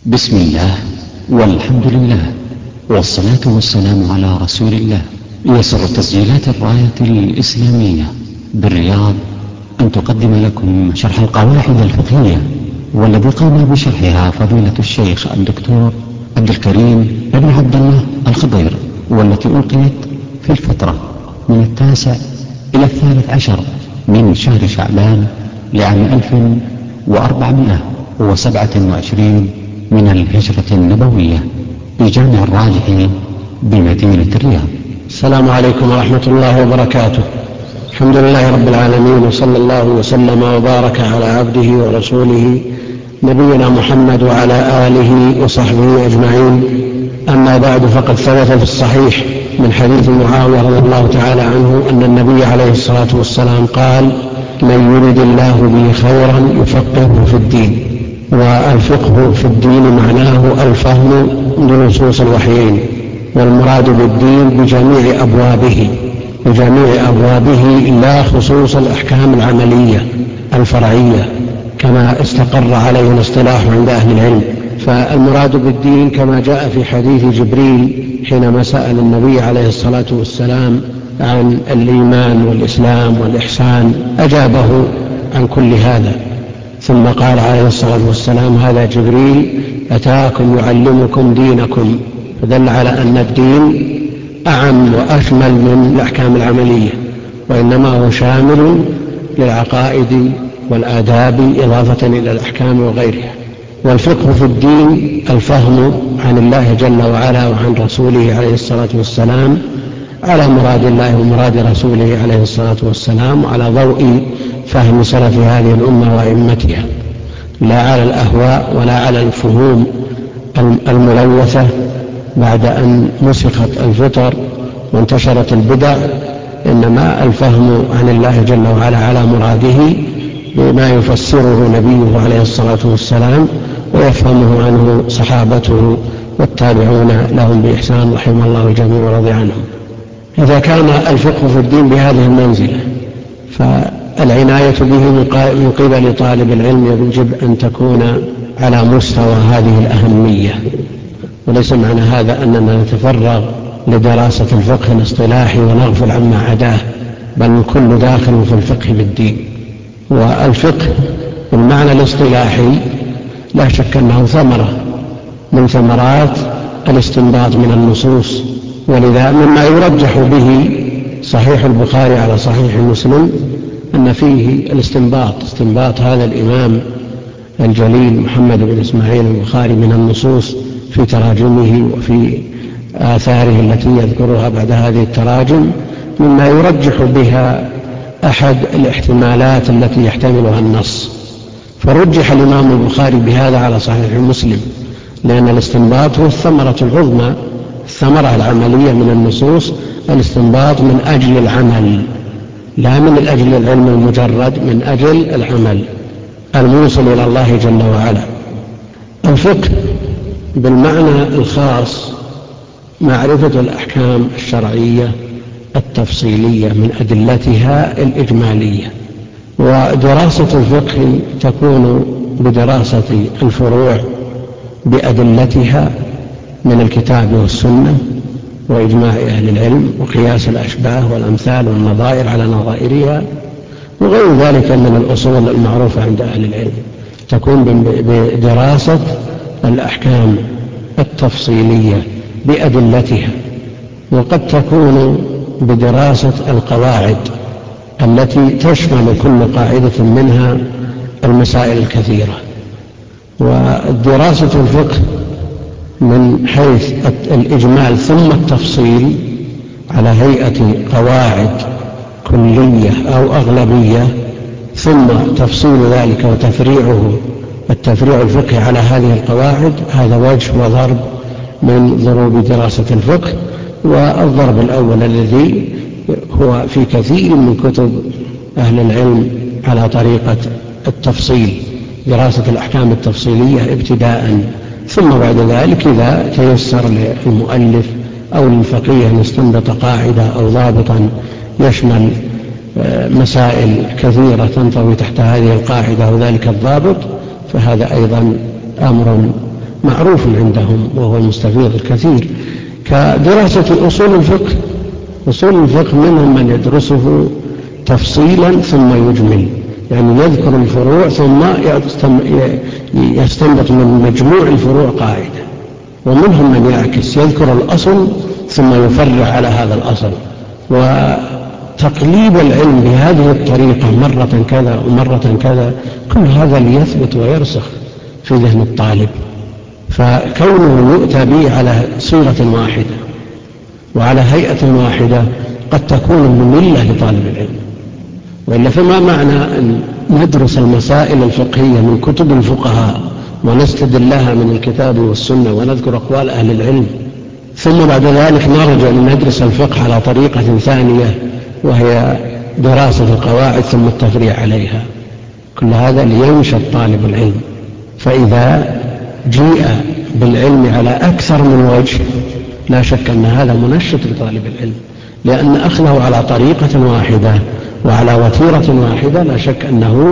بسم الله والحمد لله والصلاة والسلام على رسول الله. يسر تسجيلات الراية الإسلامية بالرياض أن تقدم لكم شرح القواعد الفقهية، والذي قام بشرحها فضيلة الشيخ الدكتور عبد الكريم بن عبد الله الخضير، والتي ألقيت في الفترة من 9 إلى 13 من شهر شعبان لعام 1427 من الهجرة النبوية بجامع الراجحي بمدينة الرياض. السلام عليكم ورحمة الله وبركاته. الحمد لله رب العالمين، وصلى الله وسلم وبارك على عبده ورسوله نبينا محمد وعلى آله وصحبه أجمعين. أما بعد، فقد ثبت في الصحيح من حديث معاوية رضي الله تعالى عنه أن النبي عليه الصلاة والسلام قال: من يرد الله به خيرا يفقهه في الدين. والفقه في الدين معناه الفهم لنصوص الوحيين، والمراد بالدين بجميع أبوابه لا خصوص الأحكام العملية الفرعية كما استقر عليه الاصطلاح عند أهل العلم. فالمراد بالدين كما جاء في حديث جبريل حينما سأل النبي عليه الصلاة والسلام عن الإيمان والإسلام والإحسان، أجابه عن كل هذا، ثم قال عليه الصلاة والسلام: هذا جبريل أتاكم يعلمكم دينكم. فدل على أن الدين أعم وأشمل من الأحكام العملية، وإنما هو شامل للعقائد والآداب إضافة إلى الأحكام وغيرها. والفقه في الدين الفهم عن الله جل وعلا وعن رسوله عليه الصلاة والسلام على مراد الله ومراد رسوله عليه الصلاة والسلام، وعلى ضوء فهم سلف هذه الأمة وأئمتها، لا على الأهواء ولا على الفهوم الملوثة بعد أن مسخت الفطر وانتشرت البدع. إنما الفهم عن الله جل وعلا على مراده بما يفسره نبيه عليه الصلاة والسلام ويفهمه عنه صحابته والتابعون لهم بإحسان رحمه الله الجميع ورضي عنهم. إذا كان الفقه في الدين بهذه المنزلة، فالعناية به من قبل طالب العلم يجب أن تكون على مستوى هذه الأهمية. وليس معنى هذا أننا نتفرغ لدراسة الفقه الاصطلاحي ونغفل عما عداه، بل الكل داخل في الفقه بالدين. والفقه بالمعنى الاصطلاحي لا شك أنه ثمرة من ثمرات الاستنباط من النصوص، ولذا مما يرجح به صحيح البخاري على صحيح مسلم أن فيه استنباط هذا الإمام الجليل محمد بن إسماعيل البخاري من النصوص في تراجمه وفي آثاره التي يذكرها بعد هذه التراجم، مما يرجح بها أحد الاحتمالات التي يحتملها النص. فرجح الإمام البخاري بهذا على صحيح مسلم، لأن الاستنباط هو الثمرة العظمى، الثمرة العملية من النصوص، الاستنباط من أجل العمل، لا من أجل العلم المجرد، من أجل العمل الموصل إلى الله جل وعلا. الفقه بالمعنى الخاص معرفة الأحكام الشرعية التفصيلية من أدلتها الإجمالية. ودراسة الفقه تكون بدراسة الفروع بأدلتها من الكتاب والسنة وإجماع أهل العلم وقياس الأشباه والأمثال والنظائر على نظائرها وغير ذلك من الأصول المعروفة عند أهل العلم. تكون بدراسة الأحكام التفصيلية بأدلتها، وقد تكون بدراسة القواعد التي تشمل كل قاعدة منها المسائل الكثيرة. ودراسة الفقه من حيث الإجمال ثم التفصيل على هيئة قواعد كلية أو أغلبية، ثم تفصيل ذلك وتفريعه التفريع الفقهي على هذه القواعد، هذا وجه وضرب من ضروب دراسة الفقه. والضرب الأول الذي هو في كثير من كتب أهل العلم على طريقة التفصيل، دراسة الأحكام التفصيلية ابتداء، ثم بعد ذلك إذا تيسر للمؤلف أو للفقيه أن يستنبط قاعدة أو ضابطا يشمل مسائل كثيرة تنطوي تحت هذه القاعدة وذلك الضابط، فهذا أيضا أمر معروف عندهم وهو المستفيض الكثير، كدراسة أصول الفقه. أصول الفقه منهم من يدرسه تفصيلا ثم يجمل، يعني يذكر الفروع ثم يستنبط من مجموع الفروع قاعدة، ومنهم من يعكس يذكر الأصل ثم يفرع على هذا الأصل. وتقليب العلم بهذه الطريقة مرة كذا ومرة كذا، كل هذا ليثبت ويرسخ في ذهن الطالب. فكونه يؤتى به على صيغة واحدة وعلى هيئة واحدة قد تكون مملة لطالب العلم، وإلا فما معنى أن ندرس المسائل الفقهية من كتب الفقهاء ونستدل لها من الكتاب والسنة ونذكر أقوال أهل العلم، ثم بعد ذلك نرجع لندرس الفقه على طريقة ثانية وهي دراسة القواعد ثم التفريع عليها؟ كل هذا لينشط طالب العلم. فإذا جيء بالعلم على أكثر من وجه لا شك أن هذا منشط لطالب العلم، لأن أخذه على طريقة واحدة وعلى وتيرة واحدة لا شك أنه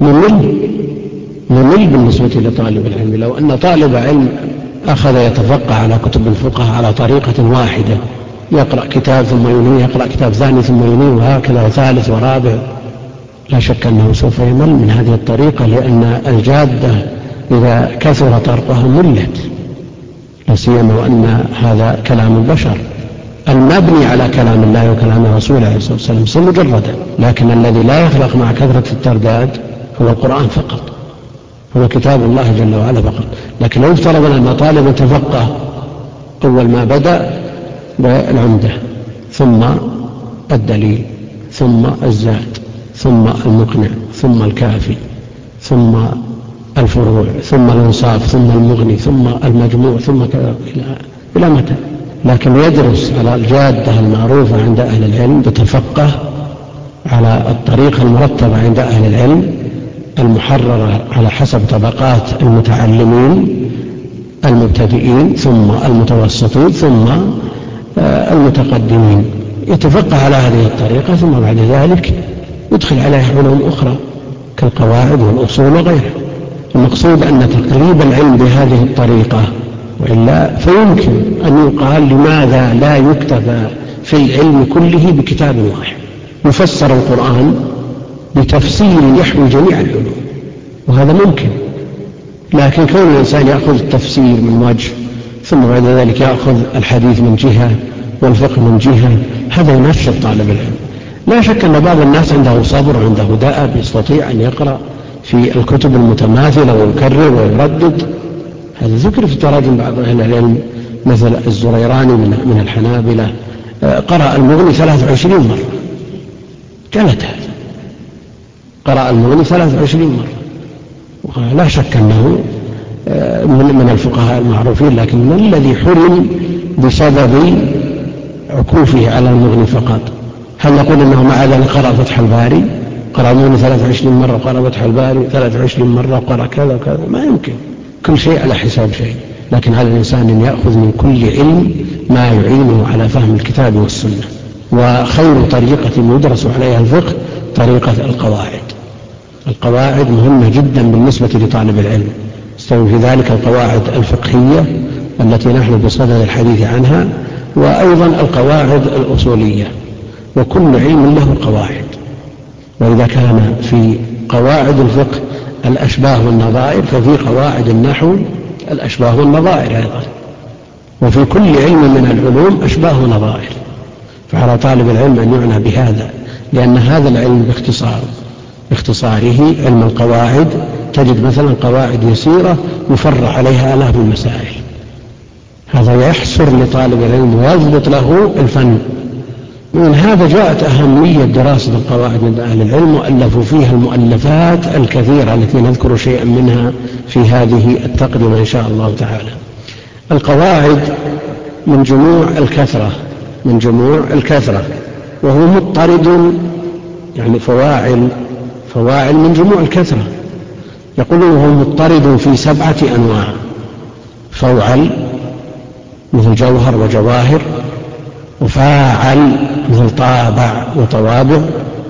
ممل بالنسبة لطالب العلم. لو أن طالب علم أخذ يتفقه على كتب الفقه على طريقة واحدة، يقرأ كتاب ثم ينهي، يقرأ كتاب ثاني ثم ينهي، وهكذا وثالث ورابع، لا شك أنه سوف يمل من هذه الطريقة، لأن الجادة إذا كثر طرقها ملت، لا سيما وأن هذا كلام البشر المبني على كلام الله وكلام رسوله عليه الصلاة والسلام ليس مجردا، لكن الذي لا يخلق مع كثرة الترداد هو القرآن فقط، هو كتاب الله جل وعلا فقط. لكن لو افترضنا أن طالب تفقه أول ما بدأ بالعمدة ثم الدليل ثم الزاد ثم المقنع ثم الكافي ثم الفروع ثم الإنصاف ثم المغني ثم المجموع ثم كذا إلى متى؟ لكن يدرس على الجادة المعروفة عند أهل العلم، يتفقه على الطريقة المرتبة عند أهل العلم المحررة على حسب طبقات المتعلمين المبتدئين ثم المتوسطين ثم المتقدمين، يتفقه على هذه الطريقة، ثم بعد ذلك يدخل عليها علوم أخرى كالقواعد والأصول وغيرها. المقصود أن تقريب العلم بهذه الطريقة، وإلا فيمكن أن يقال لماذا لا يكتفى في العلم كله بكتاب واحد يفسر القرآن بتفسير يحوي جميع العلوم، وهذا ممكن. لكن كون الإنسان يأخذ التفسير من وجه ثم بعد ذلك يأخذ الحديث من جهة والفقه من جهة، هذا ينشط طالب العلم. لا شك أن بعض الناس عنده صبر وعنده دأب يستطيع أن يقرأ في الكتب المتماثلة ويكرر ويردد. هذا ذكر في تراجم بعض أهل العلم، مثل الزريراني من الحنابلة قرأ المغني 23 مرة، جلد هذا، قرأ المغني 23 مرة، ولا شك أنه من الفقهاء المعروفين، لكن من الذي حرم بسبب عكوفه على المغني فقط؟ هل نقول أنه مع ذلك قرأ فتح الباري، قرأ المغني 23 مرة، قرأ فتح الباري 23 مرة، قرأ كذا وكذا؟ ما يمكن، كل شيء على حساب شيء. لكن على الإنسان أن يأخذ من كل علم ما يعينه على فهم الكتاب والسنة. وخير طريقة يدرس عليها الفقه طريقة القواعد. القواعد مهمة جدا بالنسبة لطالب العلم، استوي في ذلك القواعد الفقهية التي نحن بصدد الحديث عنها، وأيضا القواعد الأصولية، وكل علم له قواعد. وإذا كان في قواعد الفقه الأشباه والنظائر، ففي قواعد النحو الأشباه والنظائر أيضا، وفي كل علم من العلوم أشباه ونظائر. فعلى طالب العلم أن يعنى بهذا، لأن هذا العلم باختصاره علم القواعد، تجد مثلا قواعد يسيرة يفرع عليها آلاف المسائل. هذا يحسر لطالب العلم ويضبط له الفن. من هذا جاءت أهمية دراسة القواعد عند أهل العلم، وألفوا فيها المؤلفات الكثيرة التي نذكر شيئا منها في هذه التقدمة إن شاء الله تعالى. القواعد من جموع الكثرة، وهو مضطرد، يعني فواعل من جموع الكثرة. يقولون هو مضطرد في 7 أنواع: فوعل مثل جوهر وجواهر، وفاعل مثل طابع وطوابع،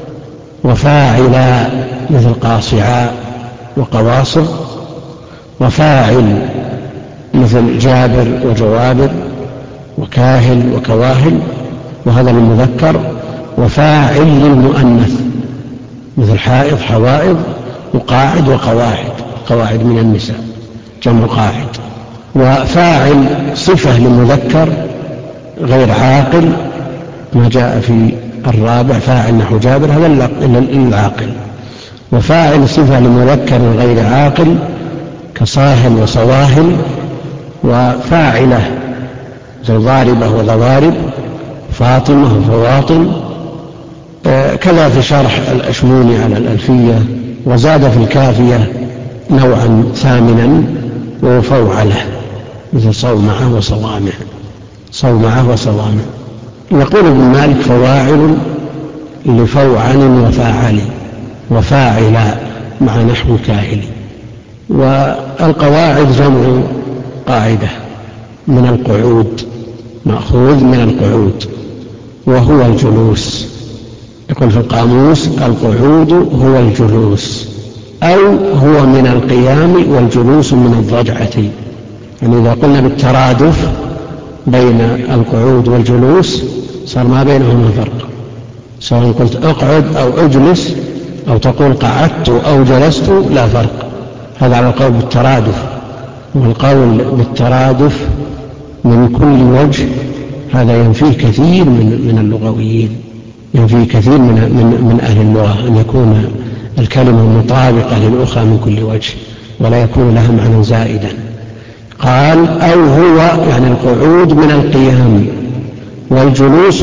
وفاعل مثل قاصعاء وقواصر، وفاعل مثل جابر وجوابر وكاهل وكواهل، وهذا للمذكر. وفاعل للمؤنث مثل حائض حوائض وقاعد وقواعد، قواعد من النساء جمع قاعد. وفاعل صفة لمذكر غير عاقل ما جاء في الرابع فاعل نحو جابر، هذا للعاقل. وفاعل صفة لمذكر غير عاقل كصاهل وصواهل. وفاعلة مثل ضاربة وضوارب، فاطمة وفواطم. كذا في شرح الأشموني على الألفية. وزاد في الكافية نوعا ثامنا وفوعله مثل صومعة وصوامع، صومعة وصوامع. يقول ابن مالك فواعل لفوعل وفاعل وفاعلا مع نحو كاهل. والقواعد جمع قاعدة من القعود، مأخوذ من القعود وهو الجلوس. يقول في القاموس القعود هو الجلوس، أو هو من القيام والجلوس من الضجعة. يعني إذا قلنا بالترادف بين القعود والجلوس صار ما بينهما فرق، سواء قلت اقعد أو اجلس أو تقول قعدت أو جلست لا فرق. هذا على القول بالترادف. والقول بالترادف من كل وجه هذا ينفيه كثير من اللغويين، ينفيه كثير من أهل اللغة أن يكون الكلمة مطابقة للأخرى من كل وجه ولا يكون لها معنى زائدا. قال أو هو يعني القعود من القيام والجلوس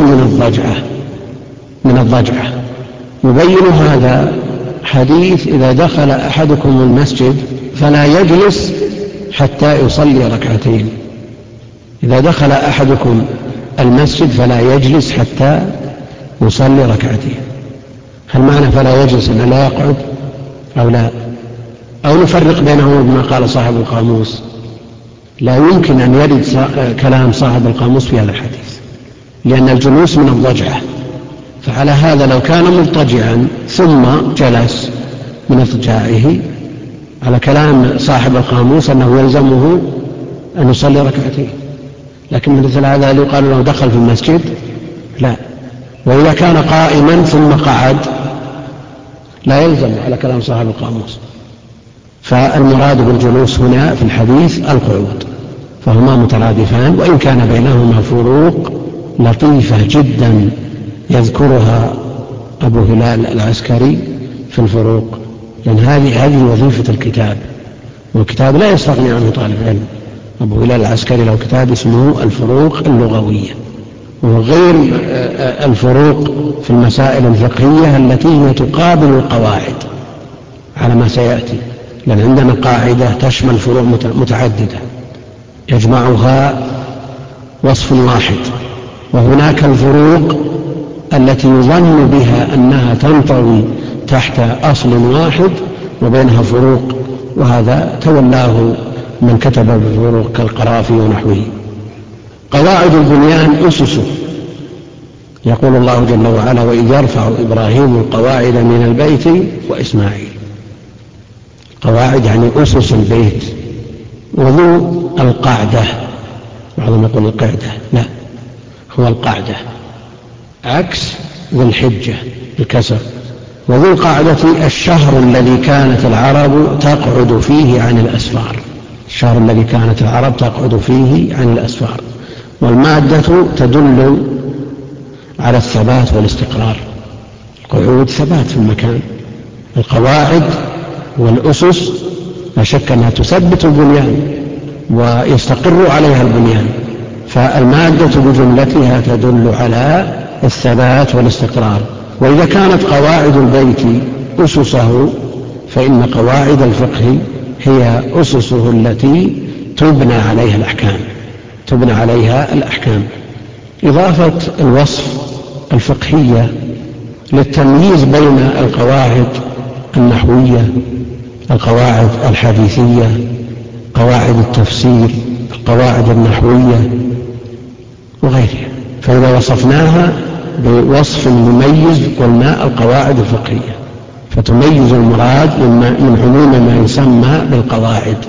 من الضجعة. يبين هذا حديث إذا دخل أحدكم المسجد فلا يجلس حتى يصلي ركعتين. إذا دخل أحدكم المسجد فلا يجلس حتى يصلي ركعتين. هل معنى فلا يجلس أن لا يقعد أو لا؟ أو نفرق بينهما بما قال صاحب القاموس؟ لا يمكن أن يرد كلام صاحب القاموس في هذا الحديث، لأن الجلوس من الضجعة. فعلى هذا لو كان مضطجعا ثم جلس من اضطجاعه على كلام صاحب القاموس أنه يلزمه أن يصلي ركعتين. لكن مثل هذا يقال له دخل في المسجد لا. وإذا كان قائما ثم قعد لا يلزم على كلام صاحب القاموس. فالمراد بالجلوس هنا في الحديث القعود، فهما مترادفان وإن كان بينهما فروق لطيفة جدا يذكرها أبو هلال العسكري في الفروق، لأن هذه وظيفة الكتاب، والكتاب لا يستغني عنه طالب علم. أبو هلال العسكري له كتاب اسمه الفروق اللغوية، وغير الفروق في المسائل الفقهية التي تقابل القواعد على ما سيأتي، لأن عندنا قاعدة تشمل فروع متعددة يجمعها وصف واحد، وهناك الفروق التي يظن بها أنها تنطوي تحت أصل واحد وبينها فروق، وهذا تولاه من كتب بالفروق كالقرافي ونحوه. قواعد البنيان أسسه، يقول الله جل وعلا وإذ يرفع إبراهيم القواعد من البيت وإسماعيل. قواعد يعني أسس البيت. وذو القعدة، بعضهم يقول القعدة، لا هو القعدة عكس ذو الحجة بكسر. وذو القعدة الشهر الذي كانت العرب تقعد فيه عن الأسفار، الشهر الذي كانت العرب تقعد فيه عن الأسفار. والمادة تدل على الثبات والاستقرار، القعود ثبات في المكان. القواعد والأسس لا شك أنها تثبت البنيان ويستقر عليها البنيان، فالمادة بجملتها تدل على الثبات والاستقرار. وإذا كانت قواعد البيت أسسه فإن قواعد الفقه هي أسسه التي تبنى عليها الأحكام. إضافة الوصف الفقهية للتمييز بين القواعد النحوية، القواعد الحديثية، قواعد التفسير، القواعد النحوية وغيرها. فإذا وصفناها بوصف مميز قلنا القواعد الفقهية، فتميز المراد من عموم ما يسمى بالقواعد،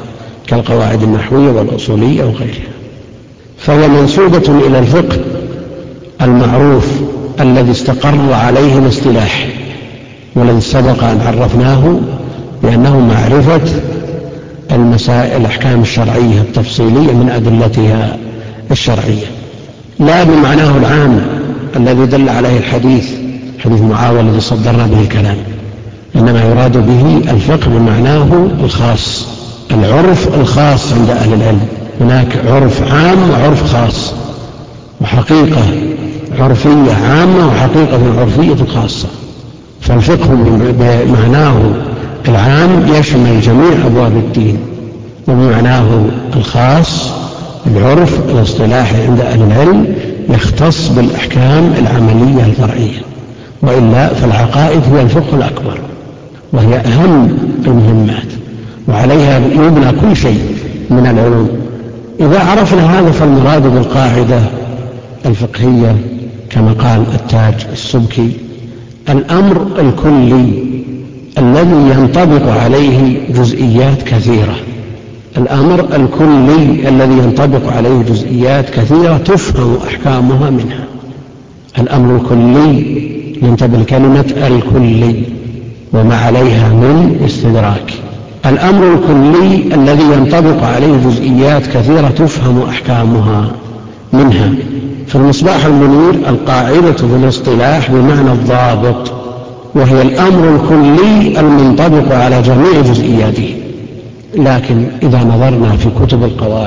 كالقواعد النحوية والأصولية وغيرها. فهي منسوبة إلى الفقه المعروف الذي استقر عليه الاصطلاح، والذي سبق أن عرفناه بأنه معرفة المسائل الأحكام الشرعية التفصيلية من أدلتها الشرعية، لا بمعناه العام الذي دل عليه الحديث معاوية الذي صدرنا به الكلام، إنما يراد به الفقه بمعناه الخاص، العرف الخاص عند أهل العلم. هناك عرف عام وعرف خاص، وحقيقة عرفية عامة وحقيقة عرفية خاصة. فالفقه بمعناه العام يشمل جميع أبواب الدين، وبمعناه الخاص العرف الاصطلاحي عند أهل العلم يختص بالأحكام العملية الفرعية، وإلا فالعقائد هي الفقه الأكبر، وهي أهم المهمات، وعليها يبنى كل شيء من العلوم. إذا عرفنا هذا فالمراد بالقاعدة الفقهية كما قال التاج السبكي الأمر الكلي الذي ينطبق عليه جزئيات كثيرة. الأمر الكلي الذي ينطبق عليه جزئيات كثيرة تفهم أحكامها منها. الأمر الكلي ينتبه كلمة الكلي وما عليها من استدراك. الأمر الكلي الذي ينطبق عليه جزئيات كثيرة تفهم أحكامها منها. في المصباح المنير القاعدة في الاصطلاح بمعنى الضابط، وهي الأمر الكلي المنطبق على جميع جزئياته. لكن إذا نظرنا في كتب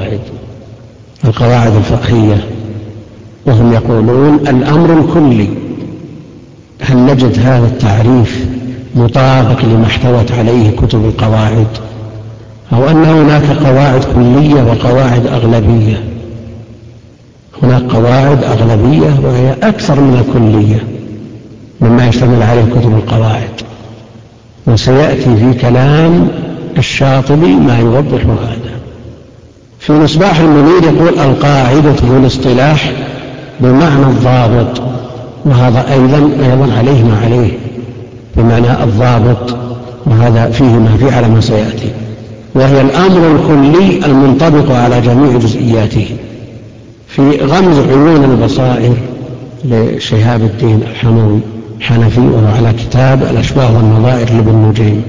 القواعد الفقهية وهم يقولون الأمر الكلي، هل نجد هذا التعريف مطابق لما احتوت عليه كتب القواعد، أو أن هناك قواعد كلية وقواعد أغلبية؟ هناك قواعد أغلبية وهي أكثر من الكلية مما يشتمل عليه كتب القواعد، وسيأتي في كلام الشاطبي ما يوضح هذا. في مصباح المنير يقول القاعدة في الاصطلاح بمعنى الضابط، وهذا أيضا عليه ما عليه بمعنى الضابط، وهذا فيه ما فيه على ما سيأتي، وهي الأمر الكلي المنطبق على جميع جزئياته. في غمز عيون البصائر لشهاب الدين الحموي حنفي، وهو على كتاب الأشباه والنظائر لابن نجيم،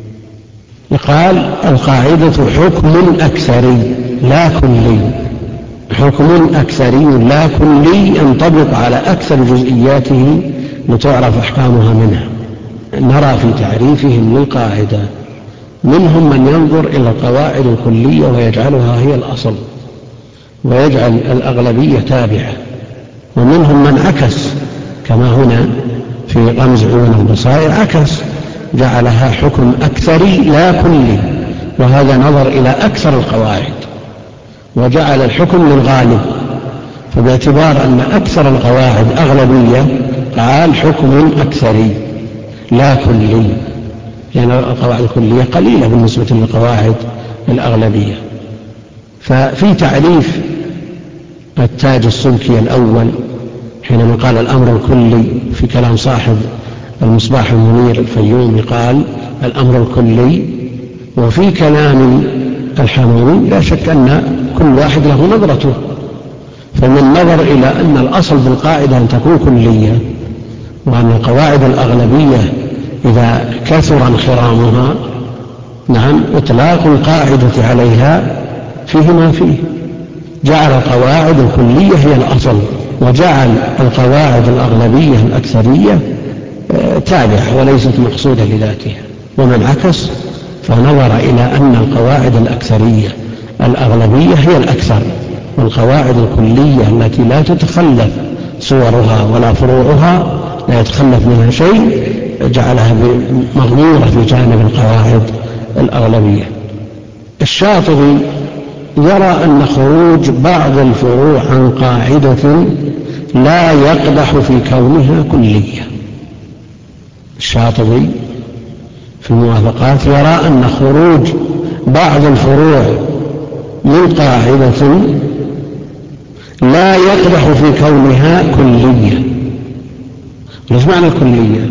يقال القاعدة حكم أكثري لا كلي، حكم أكثري لا كلي ينطبق على أكثر جزئياته لتعرف أحكامها منها. نرى في تعريفهم للقاعدة منهم من ينظر إلى القواعد الكلية ويجعلها هي الأصل ويجعل الأغلبية تابعة، ومنهم من عكس كما هنا في غمز عيون البصائر عكس، جعلها حكم أكثري لا كلي، وهذا نظر إلى أكثر القواعد وجعل الحكم للغالب، فباعتبار أن أكثر القواعد أغلبية قال حكم أكثري لا كلي، لأن القواعد الكلية قليلة بالنسبة للقواعد الأغلبية. ففي تعريف التاج السبكي الأول حينما قال الأمر الكلي في كلام صاحب المصباح المنير الفيومي قال الأمر الكلي، وفي كلام الحموي لا شك أن كل واحد له نظرته، فمن نظر إلى أن الأصل في القاعدة أن تكون كلية، وأن القواعد الأغلبية إذا كثر انخرامها نعم إطلاق القاعدة عليها فيه ما فيه، جعل القواعد الكلية هي الأصل، وجعل القواعد الأغلبية الأكثرية تابعة وليست مقصودة لذاتها. ومن عكس فنظر إلى أن القواعد الأكثرية الأغلبية هي الأكثر، والقواعد الكلية التي لا تتخلف صورها ولا فروعها لا يتخلف منها شيء جعلها مغمورة في جانب القواعد الأغلبية. الشاطبي يرى أن خروج بعض الفروع عن قاعدة لا يقدح في كونها كلية. الشاطبي في الموافقات يرى أن خروج بعض الفروع من قاعدة لا يقدح في كونها كلية. ليش معنى الكلية؟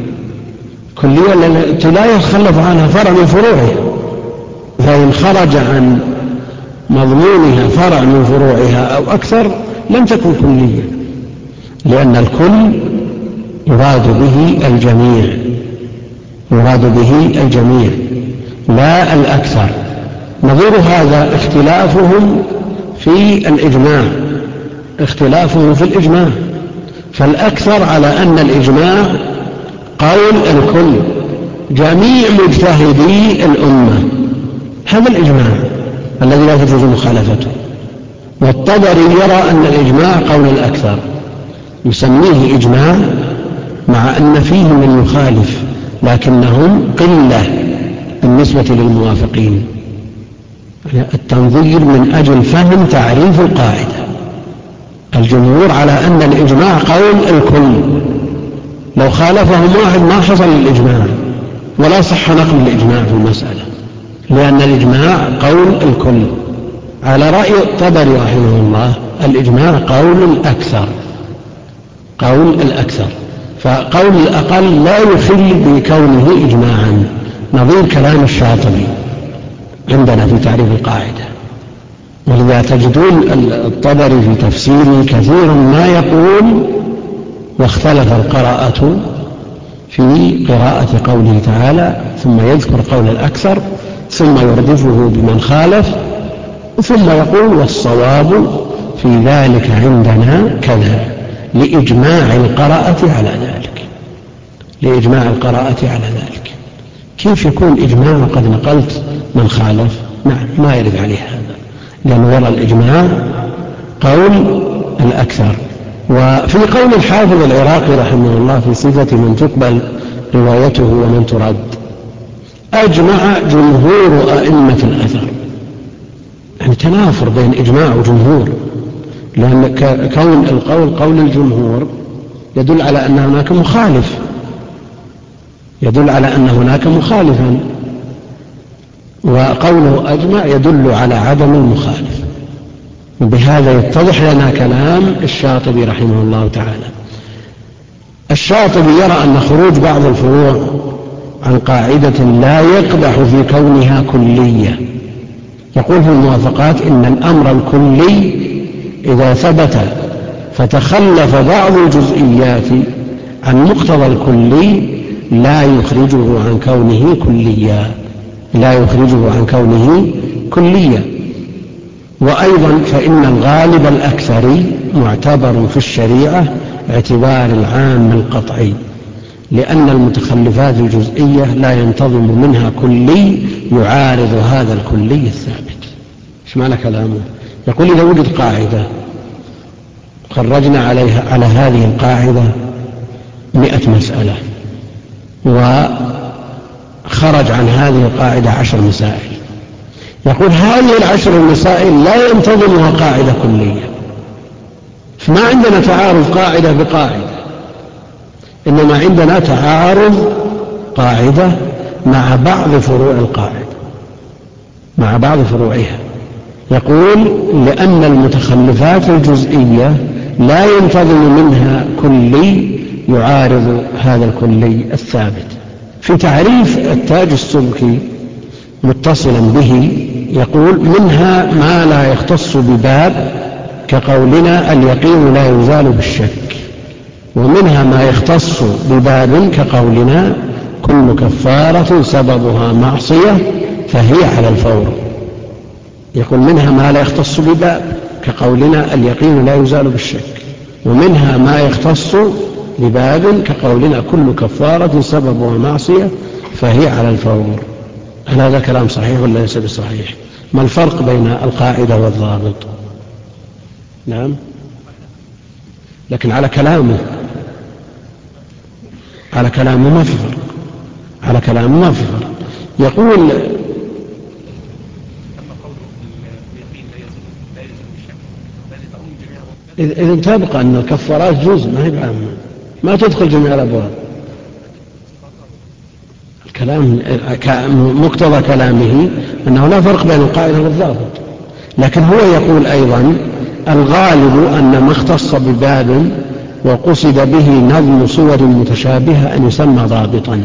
كلية التي لا يتخلف عنها فرع من فروعها، فإن خرج عن مضمونها فرع من فروعها أو أكثر لم تكن كلية، لأن الكل يراد به الجميع، يراد به الجميع لا الأكثر. نظير هذا اختلافهم في الإجماع، اختلافهم في الإجماع، فالأكثر على أن الإجماع قول الكل جميع مجتهدي الأمة، هذا الإجماع الذي لا تجوز مخالفته. والطبري يرى أن الإجماع قول الأكثر، يسميه إجماع مع أن فيه من يخالف لكنهم قلة بالنسبة للموافقين. التنظير من أجل فهم تعريف القاعدة. الجمهور على أن الإجماع قول الكل، لو خالفهم واحد ما حصل الإجماع ولا صح نقل الإجماع في المسألة، لأن الإجماع قول الكل. على رأي الطبري رحمه الله الإجماع قول الأكثر، قول الأكثر، فقول الأقل لا يخل بكونه إجماعا، نظير كلام الشاطبي عندنا في تعريف القاعدة. ولذا تجدون الطبري في تفسيره كثيرا ما يقول واختلف القراءة في قراءة قوله تعالى، ثم يذكر قول الأكثر ثم يردفه بمن خالف، ثم يقول والصواب في ذلك عندنا كذا، لإجماع القراءة على ذلك، لإجماع القراءة على ذلك. كيف يكون إجماع وقد نقلت من خالف؟ نعم ما يرد عليه هذا، لأنه يرى الإجماع قول الأكثر. وفي قول الحافظ العراقي رحمه الله في صفة من تقبل روايته ومن ترد، أجمع جمهور أئمة الأثر، يعني تنافر بين إجماع وجمهور، لأن كون القول قول الجمهور يدل على أن هناك مخالف، يدل على أن هناك مخالفا، وقوله أجمع يدل على عدم المخالف. وبهذا يتضح لنا كلام الشاطبي رحمه الله تعالى. الشاطبي يرى أن خروج بعض الفروع عن قاعدة لا يقدح في كونها كلية. يقول في الموافقات إن الأمر الكلي إذا ثبت فتخلف بعض الجزئيات عن مقتضى الكلي لا يخرجه عن كونه كليا، لا يخرجه عن كونه كليا. وأيضا فإن الغالب الأكثري معتبر في الشريعة اعتبار العام القطعي، لأن المتخلفات الجزئية لا ينتظم منها كلي يعارض هذا الكلي الثابت. ايش معنى كلامه؟ يقول إذا وجد قاعدة خرجنا على هذه القاعدة 100 مسألة، وخرج عن هذه القاعدة 10 مسائل، يقول هذه 10 المسائل لا ينتظمها قاعدة كلية، فما عندنا تعارض قاعدة بقاعدة، إنما عندنا تعارض قاعدة مع بعض فروع القاعدة، مع بعض فروعها. يقول لأن المتخلفات الجزئية لا ينتظم منها كلي يعارض هذا الكلي الثابت. في تعريف التاج السبكي متصلا به يقول منها ما لا يختص بباب كقولنا اليقين لا يزال بالشك، ومنها ما يختص بباب كقولنا كل كفارة سببها معصية فهي على الفور. يقول منها ما لا يختص بباب كقولنا اليقين لا يزال بالشك، ومنها ما يختص بباب كقولنا كل كفارة سببها معصية فهي على الفور. هل هذا كلام صحيح ولا ليس بصحيح؟ ما الفرق بين القاعدة والضابط؟ نعم، لكن على كلامه ما في فرق، على كلامه ما في فرق. يقول إذا تبقى أن الكفارات جزء ما هي بعامة، ما تدخل جميع الأبواب. الكلام مقتضى كلامه أنه لا فرق بين القاعدة والضابط، لكن هو يقول أيضا الغالب أن ما اختص بباب وقصد به نظم صور متشابهة أن يسمى ضابطا،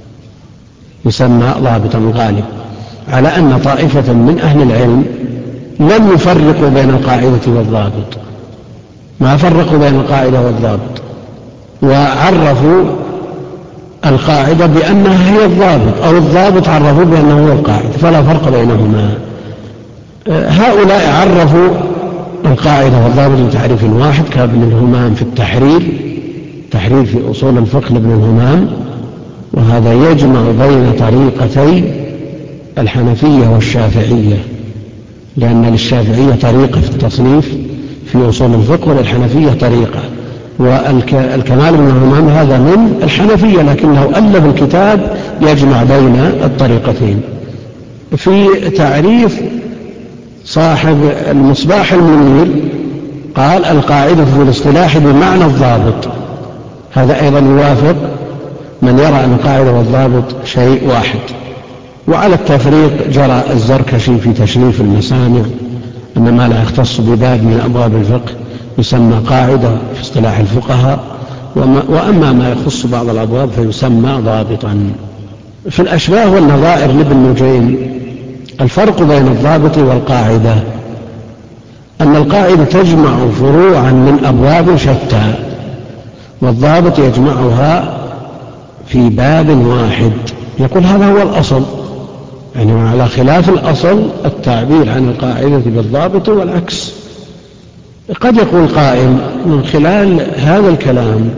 يسمى ضابطا الغالب، على أن طائفة من أهل العلم لم يفرقوا بين القاعدة والضابط، ما فرقوا بين القاعدة والضابط، وعرفوا القاعدة بأنها هي الضابط، أو الضابط عرفوا بأنه هو القاعدة، فلا فرق بينهما. هؤلاء عرفوا القاعدة والضابط بتعريف واحد كابن الهمام في تحرير في أصول الفقه لابن الهمام، وهذا يجمع بين طريقتي الحنفية والشافعية، لأن للشافعية طريقة في التصنيف في أصول الفقه وللحنفية طريقة، والكمال بن الهمام هذا من الحنفية لكنه ألف الكتاب يجمع بين الطريقتين. في تعريف صاحب المصباح المنير قال القاعدة في الاصطلاح بمعنى الضابط، هذا أيضا يوافق من يرى أن القاعدة والضابط شيء واحد. وعلى التفريق جرى الزركشي في تشريف المسامع أن ما لا يختص بباب من أبواب الفقه يسمى قاعدة في اصطلاح الفقهاء، وأما ما يخص بعض الأبواب فيسمى ضابطا. في الأشباه والنظائر لابن نجيم الفرق بين الضابط والقاعدة أن القاعدة تجمع فروعا من أبواب شتى، والضابط يجمعها في باب واحد. يقول هذا هو الأصل، يعني على خلاف الأصل التعبير عن القاعدة بالضابط والعكس. قد يقول قائل من خلال هذا الكلام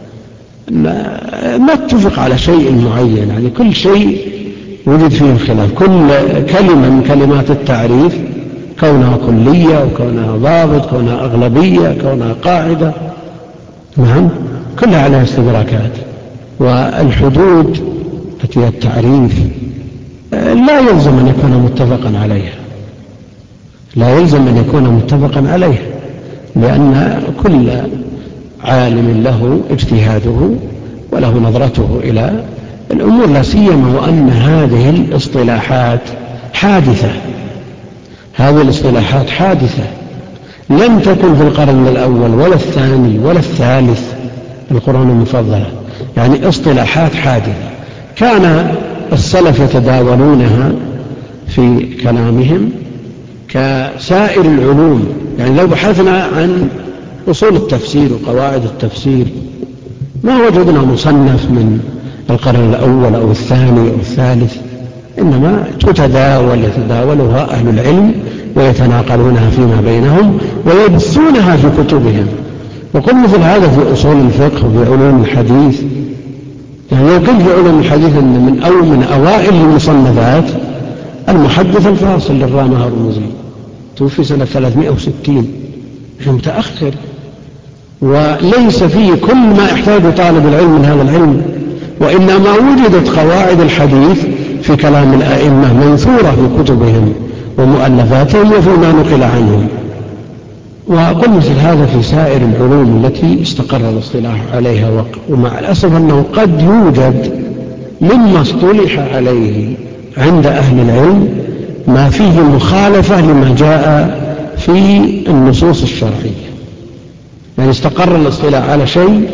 ما اتفق على شيء معين، يعني كل شيء وجد فيه الخلاف، كل كلمة من كلمات التعريف كونها كلية وكونها ضابط كونها أغلبية كونها قاعدة، نعم كلها عليها استدراكات. والحدود التي هي التعريف لا يلزم أن يكون متفقا عليها، لا يلزم أن يكون متفقا عليها، لأن كل عالم له اجتهاده وله نظرته إلى الأمور، لا سيما وأن هذه الاصطلاحات حادثة، هذه الاصطلاحات حادثة لم تكن في القرن الأول ولا الثاني ولا الثالث القرون المفضلة، يعني اصطلاحات حادثة كان السلف يتداولونها في كلامهم كسائر العلوم. يعني لو بحثنا عن أصول التفسير وقواعد التفسير ما وجدنا مصنف من القرن الأول أو الثاني أو الثالث، إنما يتداولها أهل العلم ويتناقلونها فيما بينهم ويبثونها في كتبهم. وكل مثل هذا في أصول الفقه وفي علوم الحديث. يعني يقول في علوم الحديث أن من أوائل المصنفات المحدث الفاصل للرامة هرمزي، توفي سنة 360، في متأخر، وليس فيه كل ما يحتاج طالب العلم من هذا العلم، وإنما وجدت قواعد الحديث في كلام الأئمة منثورة في كتبهم ومؤلفاتهم وفيما نقل عنهم. وأقول مثل هذا في سائر العلوم التي استقر الاصطلاح عليها، ومع الأسف أنه قد يوجد مما اصطلح عليه عند أهل العلم ما فيه مخالفة لما جاء في النصوص الشرعية، يعني استقر الاصطلاح على شيء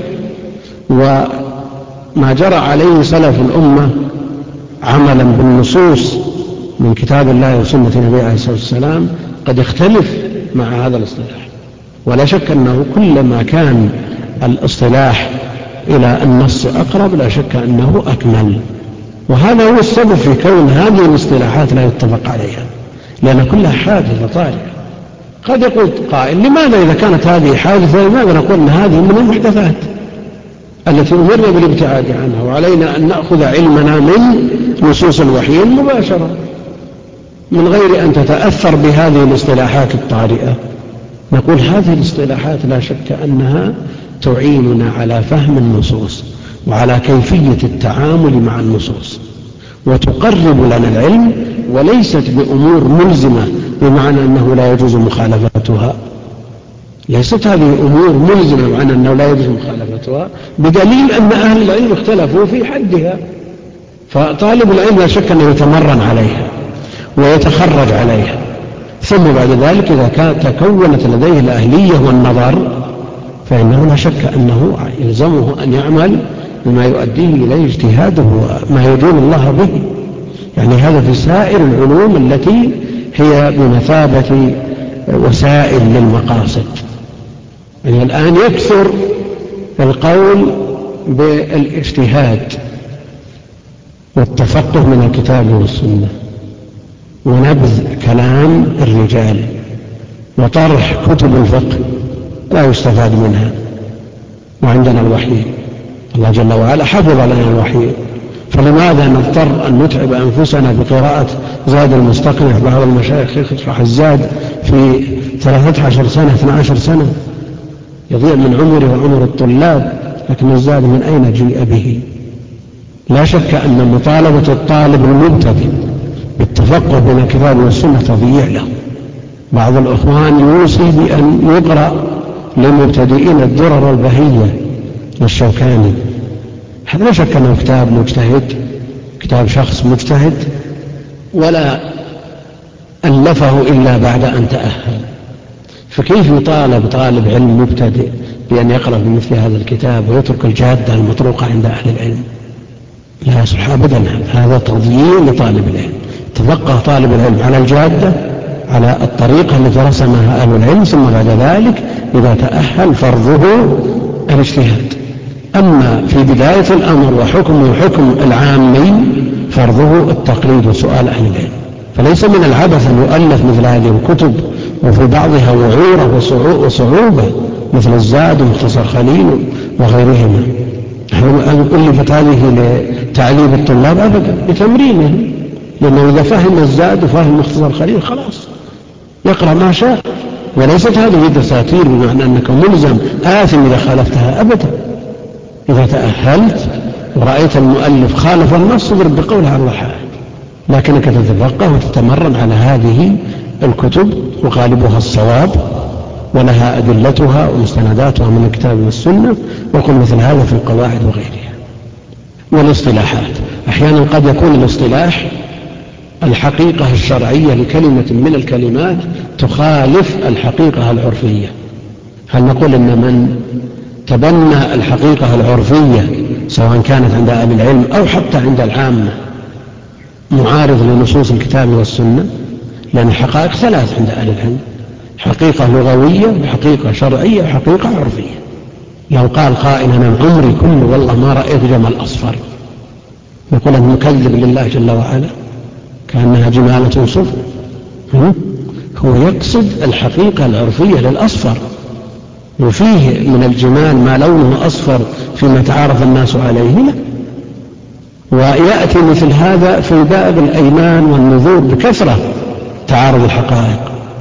وما جرى عليه سلف الأمة عملا بالنصوص من كتاب الله وسنة النبي عليه الصلاة والسلام قد يختلف مع هذا الاصطلاح. ولا شك أنه كلما كان الاصطلاح إلى النص أقرب لا شك أنه أكمل، وهذا هو السبب في كون هذه الاصطلاحات لا يتفق عليها، لأن كلها حادثة طارئة. قد يقول قائل لماذا إذا كانت هذه حادثة لماذا نقول أن هذه من المحدثات التي أمرنا بالابتعاد عنها، وعلينا أن نأخذ علمنا من نصوص الوحي مباشرة من غير أن تتأثر بهذه الاصطلاحات الطارئة؟ نقول هذه الاصطلاحات لا شك أنها تعيننا على فهم النصوص وعلى كيفية التعامل مع النصوص، وتقرب لنا العلم، وليست بأمور ملزمة بمعنى أنه لا يجوز مخالفتها. ليست هذه أمور ملزمة بمعنى أنه لا يجوز مخالفتها، بدليل أن أهل العلم اختلفوا في حدها، فطالب العلم لا شك أنه يتمرن عليها ويتخرج عليها، ثم بعد ذلك إذا تكونت لديه الأهلية والنظر فإنه لا شك أنه يلزمه أن يعمل بما يؤديه إليه اجتهاده وما يدين الله به. يعني هذا في سائر العلوم التي هي بمثابة وسائل للمقاصد. يعني الآن يكثر القول بالاجتهاد والتفقه من الكتاب والسنة ونبذ كلام الرجال وطرح كتب الفقه لا يستفاد منها، وعندنا الوحي، الله جل وعلا حفظ لنا الوحي، فلماذا نضطر أن نتعب أنفسنا بقراءة زاد المستقنع؟ بعض المشايخ يشرح الزاد في 13 سنة 12 سنة، يضيع من عمره وعمر الطلاب، لكن الزاد من أين جيء به؟ لا شك أن مطالبة الطالب المبتدئ بالتفقه بين الكتاب والسنة تضيع له. بعض الإخوان يوصي بأن يقرأ للمبتدئين الدرر البهية للشوكاني، هذا لا شك أنه كتاب مجتهد، كتاب شخص مجتهد، ولا ألفه إلا بعد أن تأهل. فكيف يطالب طالب علم مبتدئ بأن يقرأ بمثل هذا الكتاب ويترك الجادة المطروقة عند أهل العلم؟ لا يصح أبدا، هذا تضييع لطالب العلم. تفقه طالب العلم على الجادة، على الطريقة التي رسمها أهل العلم، ثم بعد ذلك إذا تأهل فرضه الاجتهاد. أما في بداية الأمر وحكمه حكم العامي فرضه التقليد وسؤال أهل العلم. فليس من العبث أن يؤلف مثل هذه الكتب وفي بعضها وعورة وصعوبة مثل الزاد ومختصر خليل وغيرهما. هل ألفت هذه لتعليم الطلاب؟ أبدا، لتمرينهم، لأنه إذا فهم الزاد وفهم مختصر خليل خلاص يقرأ ما شاء، وليست هذه دساتير بمعنى أنك ملزم آثم إذا خالفتها أبدا. إذا تأهلت ورأيت المؤلف خالف النص اضرب بقوله على الحال، لكنك تتفقه وتتمرن على هذه الكتب وغالبها الصواب ولها أدلتها ومستنداتها من الكتاب والسنة، وكل مثل هذا في القواعد وغيرها. والاصطلاحات، أحيانا قد يكون الاصطلاح الحقيقة الشرعية لكلمة من الكلمات تخالف الحقيقة العرفية. هل نقول إن من تبنى الحقيقة العرفية سواء كانت عند أهل العلم أو حتى عند العامة معارض لنصوص الكتاب والسنة؟ لأن الحقائق ثلاث عند أهل العلم: حقيقة لغوية وحقيقة شرعية وحقيقة عرفية. لو قال قائل أنا عمري كله والله ما رأيت جمل أصفر، نقول أنه مكذب لله جل وعلا كأنها جمالة صفر. هو يقصد الحقيقة العرفية للأصفر، وفيه من الجمال ما لونه أصفر فيما تعارف الناس عليه، لا. ويأتي مثل هذا في باب الأيمان والنذور بكثرة تعارض الحقائق،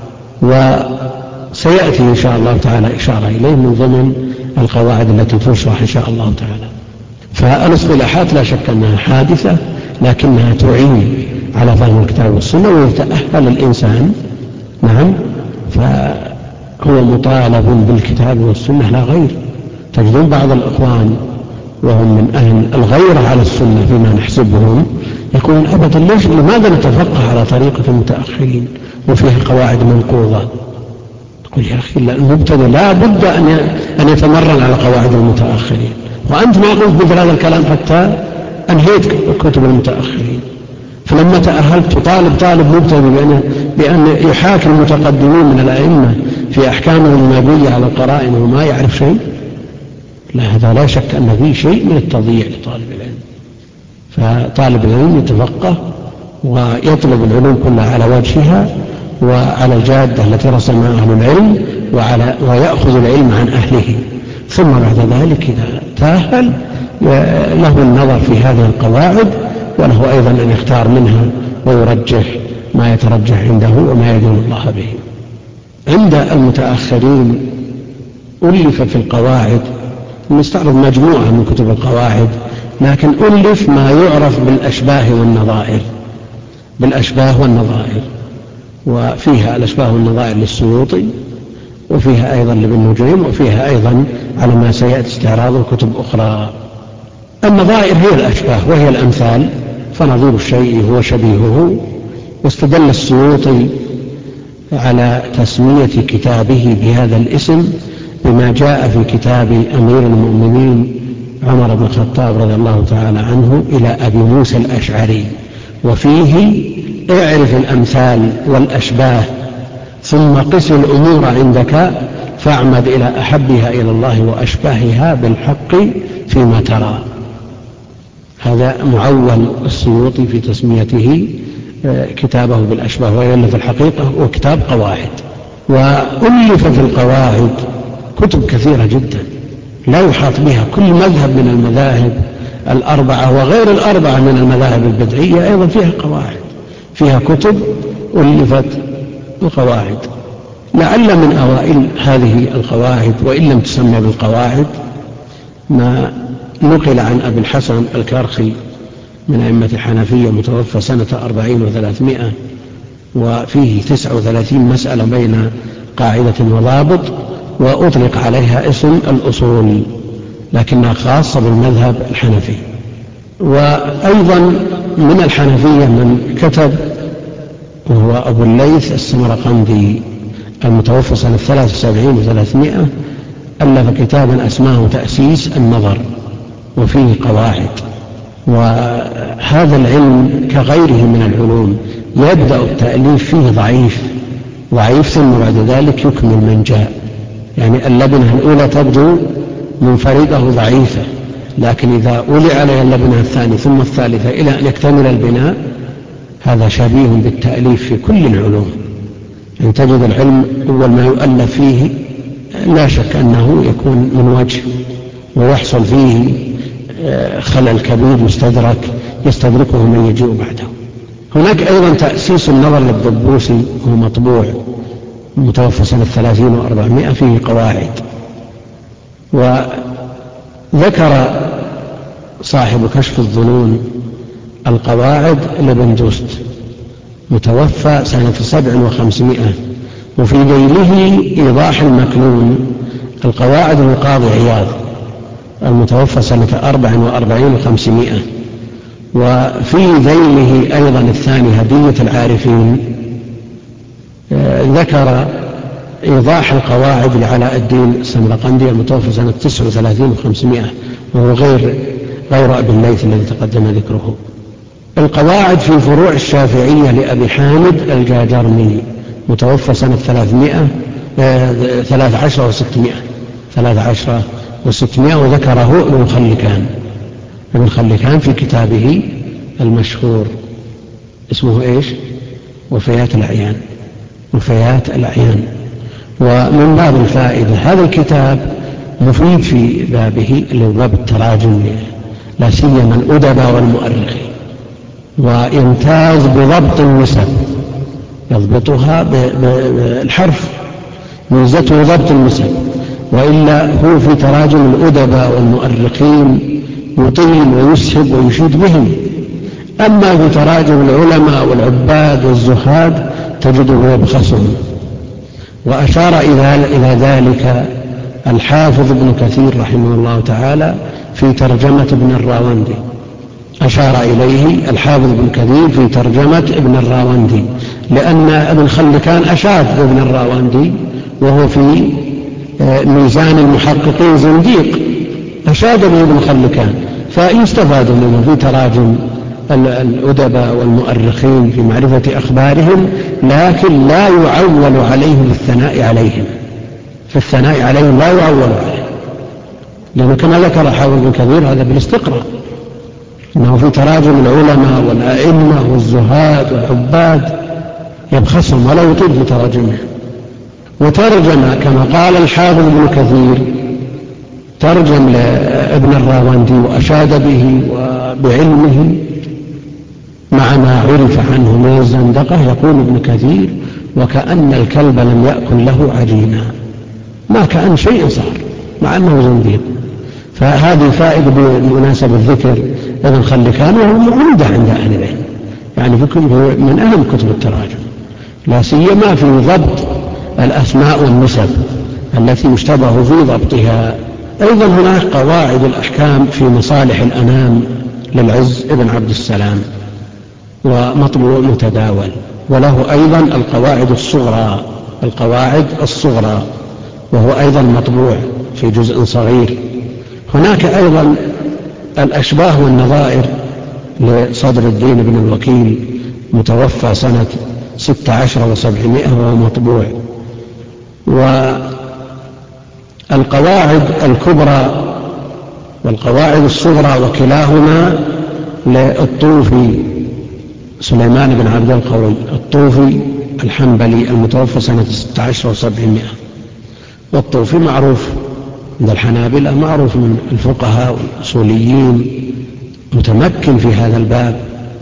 وسيأتي إن شاء الله تعالى إشارة إليه من ضمن القواعد التي تشرح إن شاء الله تعالى. فالاصطلاحات لا شك أنها حادثة، لكنها تعين على فهم الكتاب والسنة، ويتأهل الإنسان نعم فهو مطالب بالكتاب والسنة لا غير. تجدون بعض الإخوان وهم من أهل الغيرة على السنة فيما نحسبهم يقولون أبدا ليش لماذا نتفقه على طريقة المتأخرين وفيها قواعد منقوضة؟ تقول يا أخي المبتدئ لا بد أن يتمرن على قواعد المتأخرين، وأنت ما قلت مثل هذا الكلام حتى أنهيت كتب المتأخرين. فلما تأهلت تطالب طالب مبتدئ بأن يحاكي المتقدمين من الأئمة في أحكامهم المبنية على القرائن وما يعرف شيء؟ لا، هذا لا شك أن فيه شيء من التضييع لطالب العلم. فطالب العلم يتفقه ويطلب العلوم كلها على وجهها وعلى الجادة التي رسمها أهل العلم، ويأخذ العلم عن أهله، ثم بعد ذلك إذا تأهل له النظر في هذه القواعد، وله أيضا أن يختار منها ويرجح ما يترجح عنده وما يدين الله به. عند المتأخرين ألف في القواعد، نستعرض مجموعة من كتب القواعد، لكن ألف ما يعرف بالأشباه والنظائر، وفيها الأشباه والنظائر للسيوطي، وفيها أيضا لابن نجيم، وفيها أيضا على ما سيأتي استعراض كتب أخرى. النظائر هي الأشباه وهي الأمثال، فنظير الشيء هو شبيهه. واستدل السيوطي على تسمية كتابه بهذا الاسم بما جاء في كتاب أمير المؤمنين عمر بن الخطاب رضي الله تعالى عنه إلى أبي موسى الأشعري، وفيه اعرف الأمثال والأشباه ثم قس الأمور عندك فاعمد إلى أحبها إلى الله وأشباهها بالحق فيما ترى. هذا معول السيوطي في تسميته كتابه بالأشباه، وإلا في الحقيقة هو كتاب قواعد. وألف في القواعد كتب كثيرة جدا لا يحاط بها، كل مذهب من المذاهب الأربعة وغير الأربعة من المذاهب البدعية أيضا فيها قواعد، فيها كتب ألفت القواعد. لعل من أوائل هذه القواعد وإن لم تسمى بالقواعد ما نقل عن أبي الحسن الكرخي من أئمة الحنفية متوفى سنة 40 و300، وفيه 39 مسألة بين قاعدة وضابط، وأطلق عليها اسم الأصول لكنها خاصة بالمذهب الحنفي. وأيضا من الحنفية من كتب وهو أبو الليث السمرقندي المتوفى سنة 73 و300، ألف كتابا أسماه تأسيس النظر وفيه قواعد. وهذا العلم كغيره من العلوم يبدأ التأليف فيه ضعيف ثم بعد ذلك يكمل من جاء، يعني اللبنة الأولى تبدو منفردة ضعيفة، لكن إذا أولي عليها اللبنة الثانية ثم الثالثة إلى أن يكتمل البناء هذا شبيه بالتأليف في كل العلوم. يعني تجد العلم أول ما يؤلف فيه لا شك أنه يكون من وجه ويحصل فيه خلل كبير يستدركه من يجيء بعده. هناك أيضا تأسيس النظر للضبوسي هو مطبوع متوفى سنة 30 و400 فيه قواعد. وذكر صاحب كشف الظنون القواعد لابن دوست متوفى سنة 7 و500، وفي ذيله إيضاح المكنون القواعد للقاضي عياض المتوفى سنة 44 و500، وفي ذيله أيضا الثاني هدية العارفين ذكر إيضاح القواعد لعلاء الدين السمرقندي المتوفى سنة 39 و500، وهو غير أبي الليث الذي تقدم ذكره. القواعد في فروع الشافعية لأبي حامد الجاجرمي متوفى سنة 13 و600، وذكره ابن خلكان في كتابه المشهور اسمه إيش؟ وفيات الأعيان. ومن باب الفائدة هذا الكتاب مفيد في بابه اللي هو باب التراجم لا سيما الأدباء والمؤرخين، ويمتاز بضبط النسب يضبطها بالحرف، ميزته ضبط النسب، وإلا هو في تراجم الأدباء والمؤرخين يطيل ويسهب ويشيد بهم. أما في تراجم العلماء والعباد والزهاد تجده يبخسهم. وأشار إلى ذلك الحافظ ابن كثير رحمه الله تعالى في ترجمة ابن الراوندي، أشار إليه الحافظ ابن كثير في ترجمة ابن الراوندي، لأن ابن خلكان أشاد بابن الراوندي وهو في ميزان المحققين زنديق، أشاد بابن خلكان، فيستفاد منه في تراجم الأدباء والمؤرخين في معرفة أخبارهم، لكن لا يعول عليهم بالثناء عليهم، في الثناء عليهم لا يعول عليهم، لأنه كما ذكر حافظ ابن كثير هذا بالاستقراء، أنه في تراجم العلماء والأئمة والزهاد والعباد يبخسهم ولا يطيل في تراجمهم. وترجم كما قال الحافظ ابن كثير ترجم لابن الراوندي وأشاد به وبعلمه مع ما عرف عنه من الزندقة. يقول ابن كثير وكأن الكلب لم يأكل له عجينا، ما كأن شيء صار مع أنه زنديق. فهذه فائدة بمناسبة الذكر ابن خلكان، وهو معودة عند أهل العلم، يعني من أهم كتب التراجم، لا سيما في ضبط الأسماء والنسب التي يشتبه في ضبطها. أيضا هناك قواعد الأحكام في مصالح الأنام للعز ابن عبد السلام ومطبوع متداول، وله أيضا القواعد الصغرى وهو أيضا مطبوع في جزء صغير. هناك أيضا الأشباه والنظائر لصدر الدين بن الوكيل متوفى سنة 16 و700 وهو مطبوع. والقواعد الكبرى والقواعد الصغرى وكلاهما للطوفي سليمان بن عبد القوي الطوفي الحنبلي المتوفى سنة 16 و700. والطوفي معروف عند الحنابلة، معروف من الفقهاء والأصوليين، متمكن في هذا الباب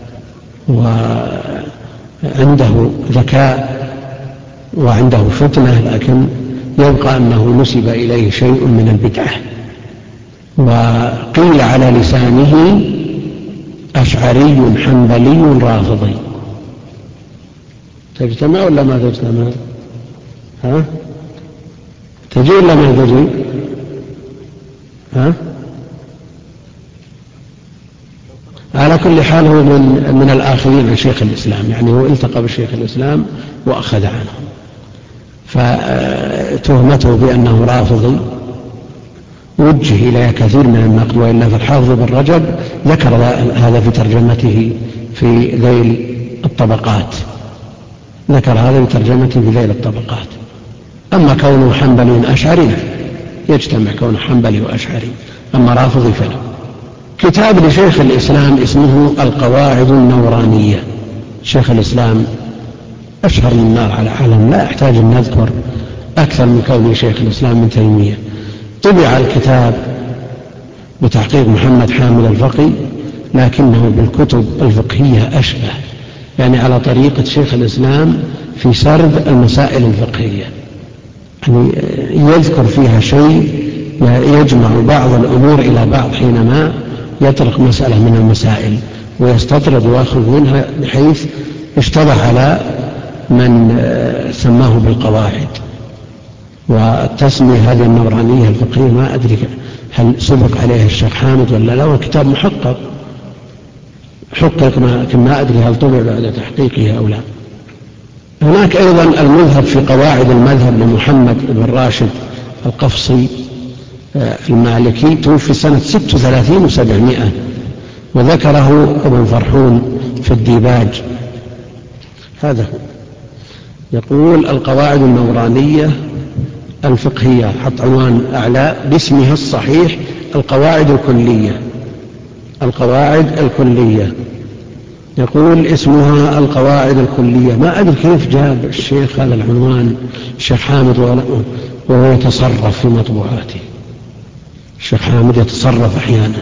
وعنده ذكاء وعنده فتنة، لكن يبقى أنه نسب إليه شيء من البدعة، وقيل على لسانه أشعري حنبلي رافضي. تجتمع ولا ما تجتمع؟ تجي ولا ما تجي؟ على كل حال هو من الآخرين عن شيخ الإسلام، يعني هو التقى بشيخ الإسلام وأخذ عنه، فتهمته بأنه رافضي وجه إلى كثير من النقد، وإلا فالحافظ بن رجب ذكر هذا في ترجمته في ذيل الطبقات، ذكر هذا في ترجمته في ذيل الطبقات. أما كونه حنبلي أشعري يجتمع كونه حنبلي وأشعري، أما رافضي فلا. كتاب لشيخ الإسلام اسمه القواعد النورانية. شيخ الإسلام أشهر من نار على علم، لا يحتاج أن نذكر أكثر من كونه شيخ الإسلام ابن تيمية. طبع الكتاب بتحقيق محمد حامد الفقي، لكنه بالكتب الفقهية أشبه، يعني على طريقة شيخ الإسلام في سرد المسائل الفقهية، يعني يذكر فيها شيء يجمع بعض الأمور إلى بعض حينما يطرق مسألة من المسائل ويستطرد ويأخذ منها، بحيث اشتبه على من سماه بالقواعد. والتسمية هذه النورانية الفقهية ما أدري هل سبق عليه الشيخ حامد ولا لا، وكتاب محقق حقق، لكن ما أدري هل طبع بعد تحقيقه أو لا. هناك أيضا المذهب في قواعد المذهب لمحمد بن راشد القفصي المالكي، توفي سنة 36 و700، وذكره ابن فرحون في الديباج. هذا يقول القواعد النورانية الفقهية، حط عنوان أعلى باسمها الصحيح القواعد الكلية. القواعد الكلية، يقول اسمها القواعد الكلية. ما أدري كيف جاب الشيخ هذا العنوان الشيخ حامد وهو يتصرف في مطبوعاته. الشيخ حامد يتصرف أحيانا.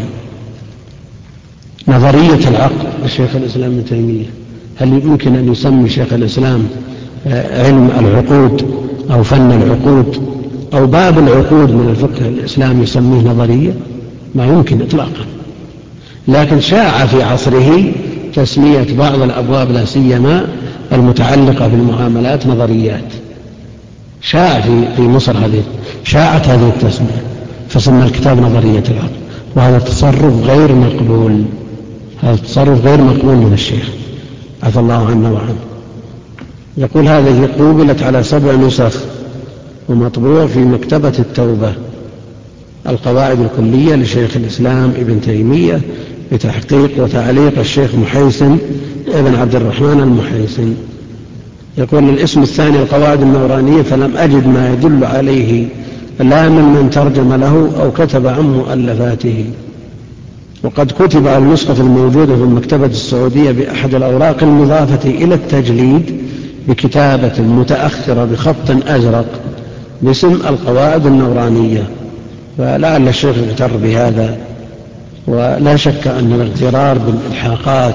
نظرية العقل لشيخ الإسلام ابن تيمية، هل يمكن أن يسمي شيخ الإسلام علم العقود أو فن العقود أو باب العقود من الفقه الإسلامي يسميه نظرية؟ ما يمكن إطلاقا. لكن شاع في عصره تسمية بعض الأبواب لا سيما المتعلقة بالمعاملات نظريات. شاع في مصر شاعت هذه التسمية، فسمى الكتاب نظرية العقل، وهذا تصرف غير مقبول، هذا تصرف غير مقبول من الشيخ عفى الله عنا وعنه. يقول هذه قوبلت على 7 نسخ ومطبوع في مكتبة التوبة، القواعد الكلية لشيخ الإسلام ابن تيمية، بتحقيق وتعليق الشيخ محيسن ابن عبد الرحمن المحيسن. يقول الاسم الثاني القواعد النورانية، فلم أجد ما يدل عليه لا من ترجم له أو كتب عن مؤلفاته. وقد كتب على النسخة الموجودة في المكتبة السعودية بأحد الأوراق المضافة إلى التجليد بكتابة متأخرة بخط أزرق باسم القواعد النورانية، فلعل الشيخ يغتر بهذا. ولا شك أن الاغترار بالإلحاقات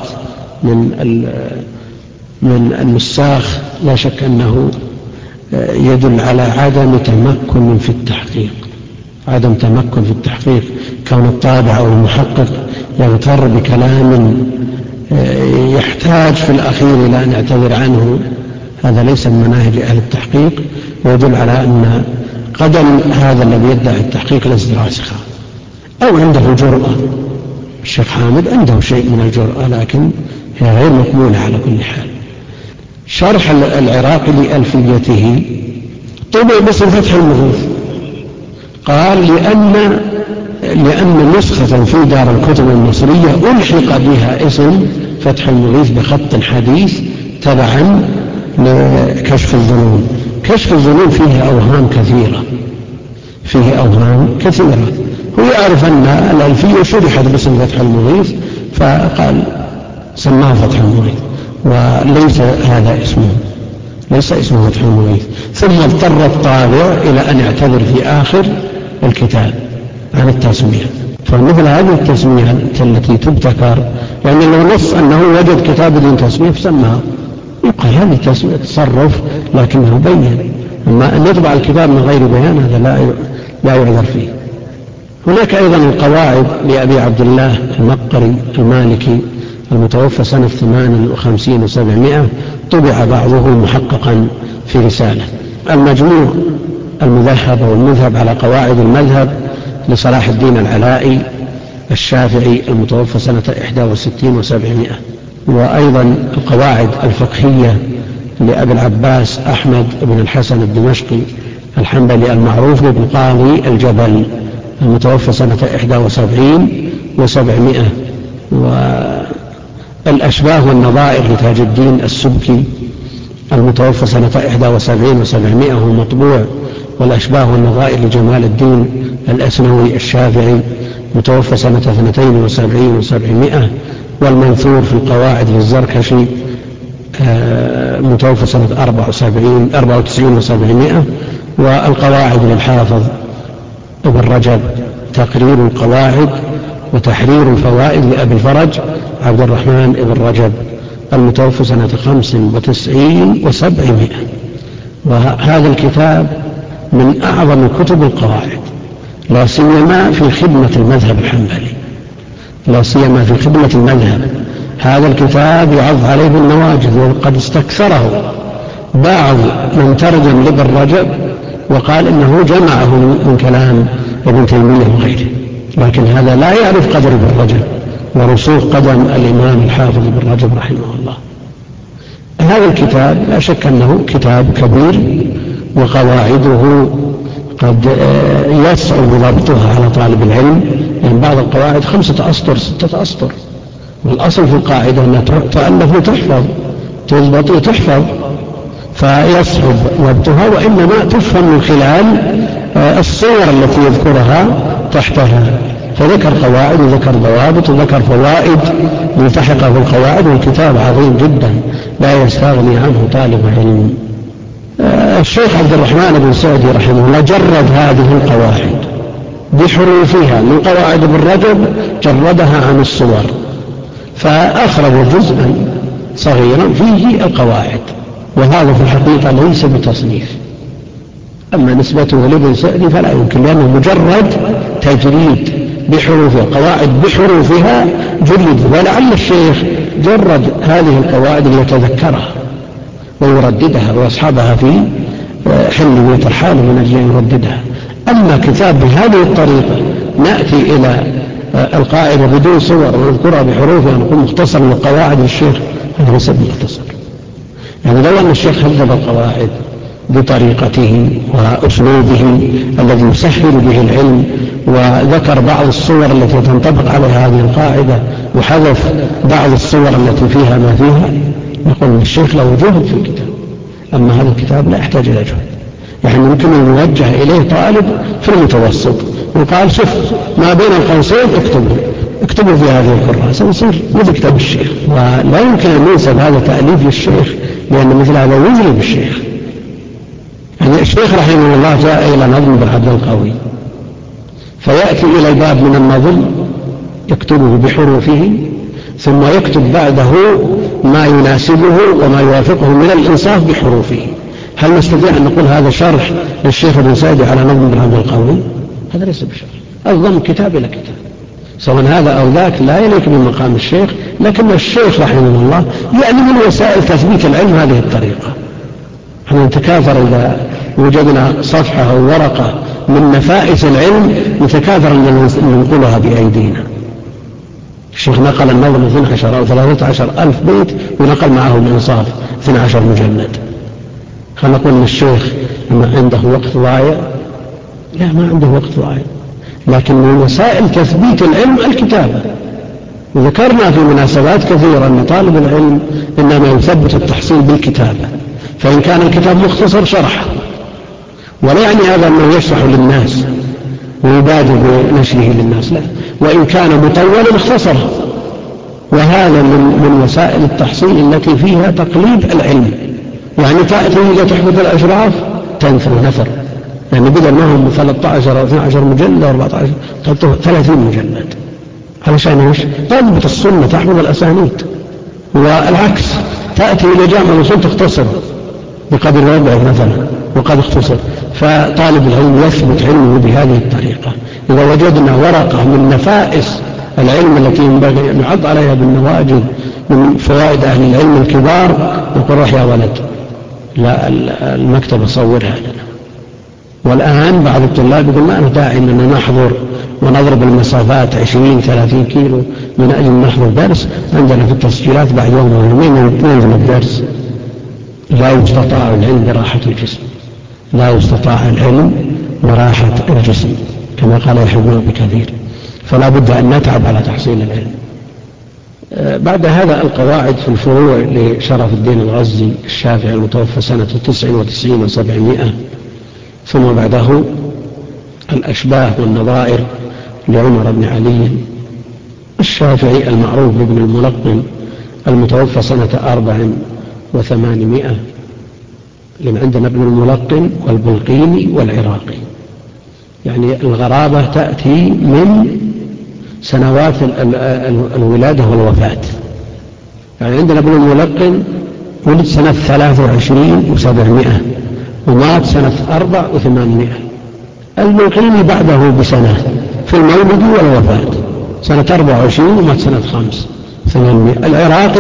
من النساخ لا شك أنه يدل على عدم تمكن في التحقيق، عدم تمكن في التحقيق. كون الطابع أو المحقق يغتر بكلام يحتاج في الأخير إلى أن يعتذر عنه، هذا ليس من مناهج أهل التحقيق، ويدل على أن قدم هذا الذي يدعي التحقيق ليس راسخا، أو عنده جرأة. الشيخ حامد عنده شيء من الجرأة، لكن هي غير مقبولة على كل حال. شرح العراقي لألفيته طبع باسم فتح المغيث، قال لأن نسخة في دار الكتب المصرية ألحق بها اسم فتح المغيث بخط حديث تبعا لكشف الظنون. كشف الظنون فيه أوهام كثيرة. هو يعرف أن الألفية شرحت باسم فتح المغيث فقال سماه فتح المغيث، وليس هذا اسمه، ليس اسمه فتح المغيث. ثم اضطر الطابع إلى أن يعتذر في آخر الكتاب عن التسمية. فمثل هذه التسمية التي تبتكر، يعني لو نص أنه وجد كتاب بدون تسمية فسمها، يقال هذه تسمية تصرف لكنه بين. أما أن يطبع الكتاب من غير بيان هذا لا يعذر فيه. هناك أيضا القواعد لأبي عبد الله المقري المالكي المتوفى سنة 58 و700، طبع بعضه محققا في رسالة. المجموع المذهب والمذهب على قواعد المذهب لصلاح الدين العلائي الشافعي المتوفى سنة 61 و700، وأيضا القواعد الفقهية لأبي العباس أحمد بن الحسن الدمشقي الحنبلي المعروف بن قاضي الجبل المتوفى سنة 71 و700، والأشباه والنظائر لتاج الدين السبكي المتوفى سنة 71 و700 هو مطبوع، والأشباه والنظائر لجمال الدين الأسنوي الشافعي متوفى سنة 72 و700، والمنثور في القواعد للزركشي متوفى سنة 94 و700، والقواعد للحافظ ابن رجب تقرير القواعد وتحرير الفوائد لأبي الفرج عبد الرحمن ابن رجب المتوفى سنة 95 و700. وهذا الكتاب من أعظم كتب القواعد، لا سيما في خدمة المذهب الحنبلي، لا سيما في خدمة المذهب. هذا الكتاب يعض عليه بالنواجذ، وقد استكثره بعض من ترجم لابن رجب وقال إنه جمعه من كلام ابن تيمية وغيره، لكن هذا لا يعرف قدر ابن رجب ورسوخ قدم الإمام الحافظ ابن رجب رحمه الله. هذا الكتاب لا شك أنه كتاب كبير، وقواعده قد يصعب ضبطها على طالب العلم، يعني بعض القواعد 5 أسطر 6 أسطر، والأصل في القاعدة أنها تؤلف وتحفظ، تضبط وتحفظ، فيصعب ضبطها، وإنما تفهم من خلال الصور التي يذكرها تحتها. فذكر قواعد وذكر ضوابط وذكر فوائد ملتحقة بالقواعد، والكتاب عظيم جدا لا يستغني عنه طالب علم. الشيخ عبد الرحمن بن سعدي رحمه الله جرد هذه القواعد بحروفها من قواعد ابن رجب، جردها عن الصور، فأخرج جزءا صغيرا فيه القواعد، وهذا في الحقيقة ليس بتصنيف. أما نسبته لابن سعدي فلا يمكن، لأنه مجرد تجريد بحروفها، قواعد بحروفها جرد، ولعل الشيخ جرد هذه القواعد ليتذكرها ويرددها ويصحبها في حل وترحال من أجل أن يرددها. أما كتاب بهذه الطريقة نأتي إلى القاعدة بدون صور ونذكرها بحروفها ونقول مختصر من القواعد للشيخ، هذا ليس مختصر. يعني لو أن الشيخ هذب القواعد بطريقته وأسلوبه الذي يسهل به العلم، وذكر بعض الصور التي تنطبق على هذه القاعدة وحذف بعض الصور التي فيها ما فيها، نقول الشيخ له جهد في الكتاب. أما هذا الكتاب لا يحتاج إلى جهد، يعني ممكن أن يوجه إليه طالب في المتوسط وقال شوف ما بين القوسين اكتبوا في هذه الكراسة ويصير مثل كتاب الشيخ. ولا يمكن أن ينسب هذا تأليف للشيخ، لأن مثل هذا يظلم الشيخ. يعني الشيخ رحمه الله جاء إلى نظم بن عبد القوي، فيأتي إلى الباب من النظم يكتبه بحروفه، ثم يكتب بعده ما يناسبه وما يوافقه من الإنصاف بحروفه. هل نستطيع أن نقول هذا شرح للشيخ ابن سعدي على نظم بن عبد القوي؟ هذا ليس بشرح، الضم كتاب إلى كتاب، سواء هذا أو ذاك لا يليق بمقام الشيخ. لكن الشيخ رحمه الله يعني من وسائل تثبيت العلم هذه الطريقة. احنا نتكاثر إذا وجدنا صفحة أو ورقة من نفائس العلم نتكاثر أن ننقلها بأيدينا. الشيخ نقل النظم 12 أو 13 ألف بيت، ونقل معه الإنصاف 12 مجلد. فنقول للشيخ عنده وقت ضايع؟ لا، ما عنده وقت ضايع، لكن من وسائل تثبيت العلم الكتابة، وذكرنا في مناسبات كثيرة أن طالب العلم إنما يثبت التحصيل بالكتابة، فإن كان الكتاب مختصر شرحه، ولا يعني هذا أنه يشرح للناس ويبادر بنشره للناس، لا، وإن كان مطولا اختصره. وهذا من وسائل التحصيل التي فيها تقليد العلم، يعني تأتي إذا تحفظ الأشراف تنثر نثر، يعني بدل ما هم 13 أو 12 مجلد أو 14 30 مجلد، علشان ايش؟ تضبط السنة، تحفظ الأسانيد. والعكس، تأتي إلى جامع الأصول تختصر بقدر ربع مثلا وقد اختصر. فطالب العلم يثبت علمه بهذه الطريقة. إذا وجدنا ورقة من نفائس العلم التي ينبغي أن نعض عليها بالنواجذ من فوائد أهل العلم الكبار، نقول روح يا ولد، لا المكتبة صورها لنا. والآن بعض الطلاب يقول ما أنا داعي أننا نحضر ونضرب المسافات 20-30 كيلو من أجل نحضر درس، عندنا في التسجيلات بعد يوم أو يومين ننزل الدرس. لا يستطاع العلم براحة الجسم، لا يستطاع العلم براحة الجسم كما قال يحيى بن أبي كثير، فلا بد أن نتعب على تحصيل العلم. بعد هذا القواعد في الفروع لشرف الدين الغزي الشافعي المتوفى سنة 99 و700، ثم بعده الأشباه والنظائر لعمر بن علي الشافعي المعروف بابن الملقن المتوفى سنة 4 و800، لأن عندنا ابن الملقن والبلقيني والعراقي، يعني الغرابة تأتي من سنوات الولادة والوفاة. يعني عندنا ابن الملقن ولد سنة 23 و700 ومات سنة 4 و800. البلقيني بعده بسنة في المولد والوفاة سنة 24 ومات سنة 5 800. العراقي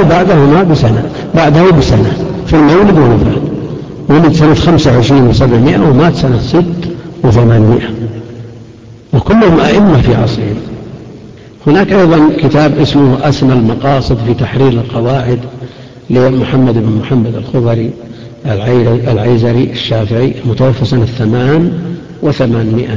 بعده بسنة في المولد والوفاة، ولد سنة 25 و700 ومات سنة 6 و800، وكلهم أئمة في عصرهم. هناك أيضا كتاب اسمه أسمى المقاصد في تحرير القواعد لمحمد بن محمد الخضري العيزري الشافعي المتوفى سنة 8 و800.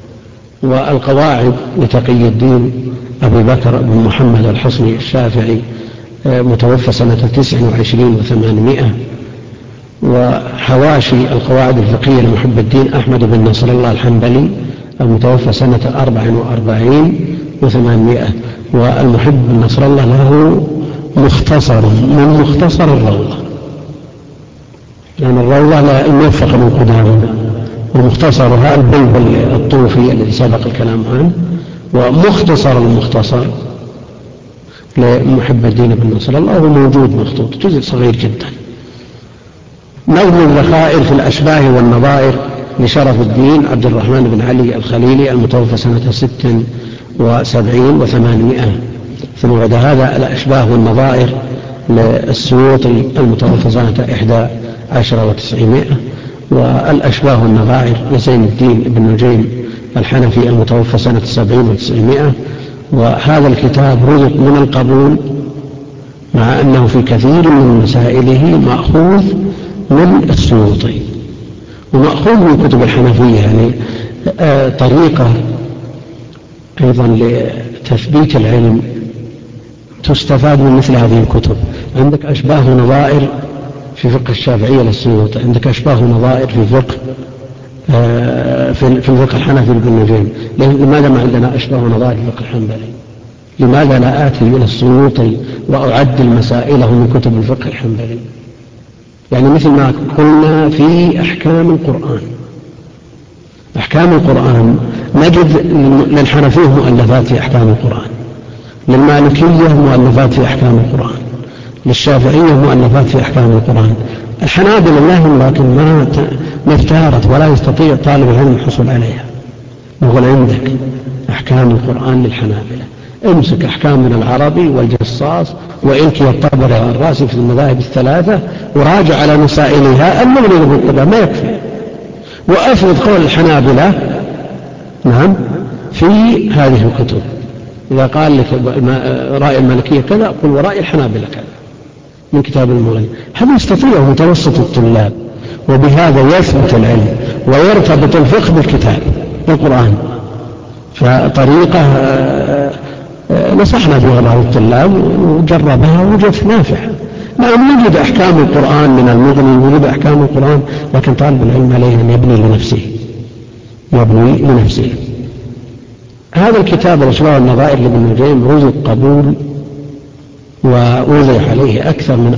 والقواعد لتقي الدين أبي بكر بن محمد الحصني الشافعي متوفى سنة 29 و800. وحواشي القواعد الفقهية لمحب الدين أحمد بن نصر الله الحنبلي المتوفى سنة 44 و800. والمحب بن نصر الله له مختصر من مختصر الروضة، لأن الروضة الموفق من قدامه، ومختصرها البلبل الطوفي الذي سبق الكلام عنه، ومختصر المختصر لمحب الدين بن نصر الله هو موجود مخطوط جزء صغير جدا. نظم الذخائر في الأشباه والنظائر لشرف الدين عبد الرحمن بن علي الخليلي المتوفى سنة 76 و800. ثم بعد هذا الأشباه والنظائر للسيوطي المتوفى سنة 11 و900. والأشباه والنظائر لزين الدين بن نجيم الحنفي المتوفى سنة 70 و900. وهذا الكتاب رزق من القبول مع أنه في كثير من مسائله مأخوذ من السيوطي ومأخوذ من كتب الحنفية، يعني طريقة أيضا لتثبيت العلم تستفاد من مثل هذه الكتب. عندك أشباه ونظائر في فقه الشافعية للسيوطي، عندك أشباه ونظائر في فقه في الفقه الحنفي لابن نجيم. لماذا ما عندنا أشباه ونظائر في الفقه الحنبلي؟ لماذا لا آتي إلى السيوطي وأعدل مسائله من كتب الفقه الحنبلي؟ يعني مثل ما قلنا في أحكام القرآن نجد للحنفية مؤلفات في أحكام القرآن، للمالكية مؤلفات في أحكام القرآن، للشافعية مؤلفات في أحكام القرآن. الحنابلة لهم لكن ما افتارت ولا يستطيع طالب العلم الحصول عليها. نقول عندك أحكام القرآن للحنابلة، امسك أحكام من العربي والجصاص وإلكي الطبري والراسي في المذاهب الثلاثة وراجع على مسائلها المغني بالقدام ما يكفي، وأفرض قول الحنابلة نعم في هذه الكتب. إذا قال لك رأي المالكية كذا قل ورأي الحنابلة كذا من كتاب المغني. هذا يستطيع متوسط الطلاب، وبهذا يثبت العلم ويرتبط الفقه بالكتاب بالقرآن. فطريقة نصحنا بها بعض الطلاب وجربها وجدت نافعة. نعم يوجد أحكام القرآن من المغني، يوجد أحكام القرآن، لكن طالب العلم عليه أن يبني لنفسه. هذا الكتاب الأشباه والنظائر لابن نجيم رزق قبول ووضع عليه أكثر من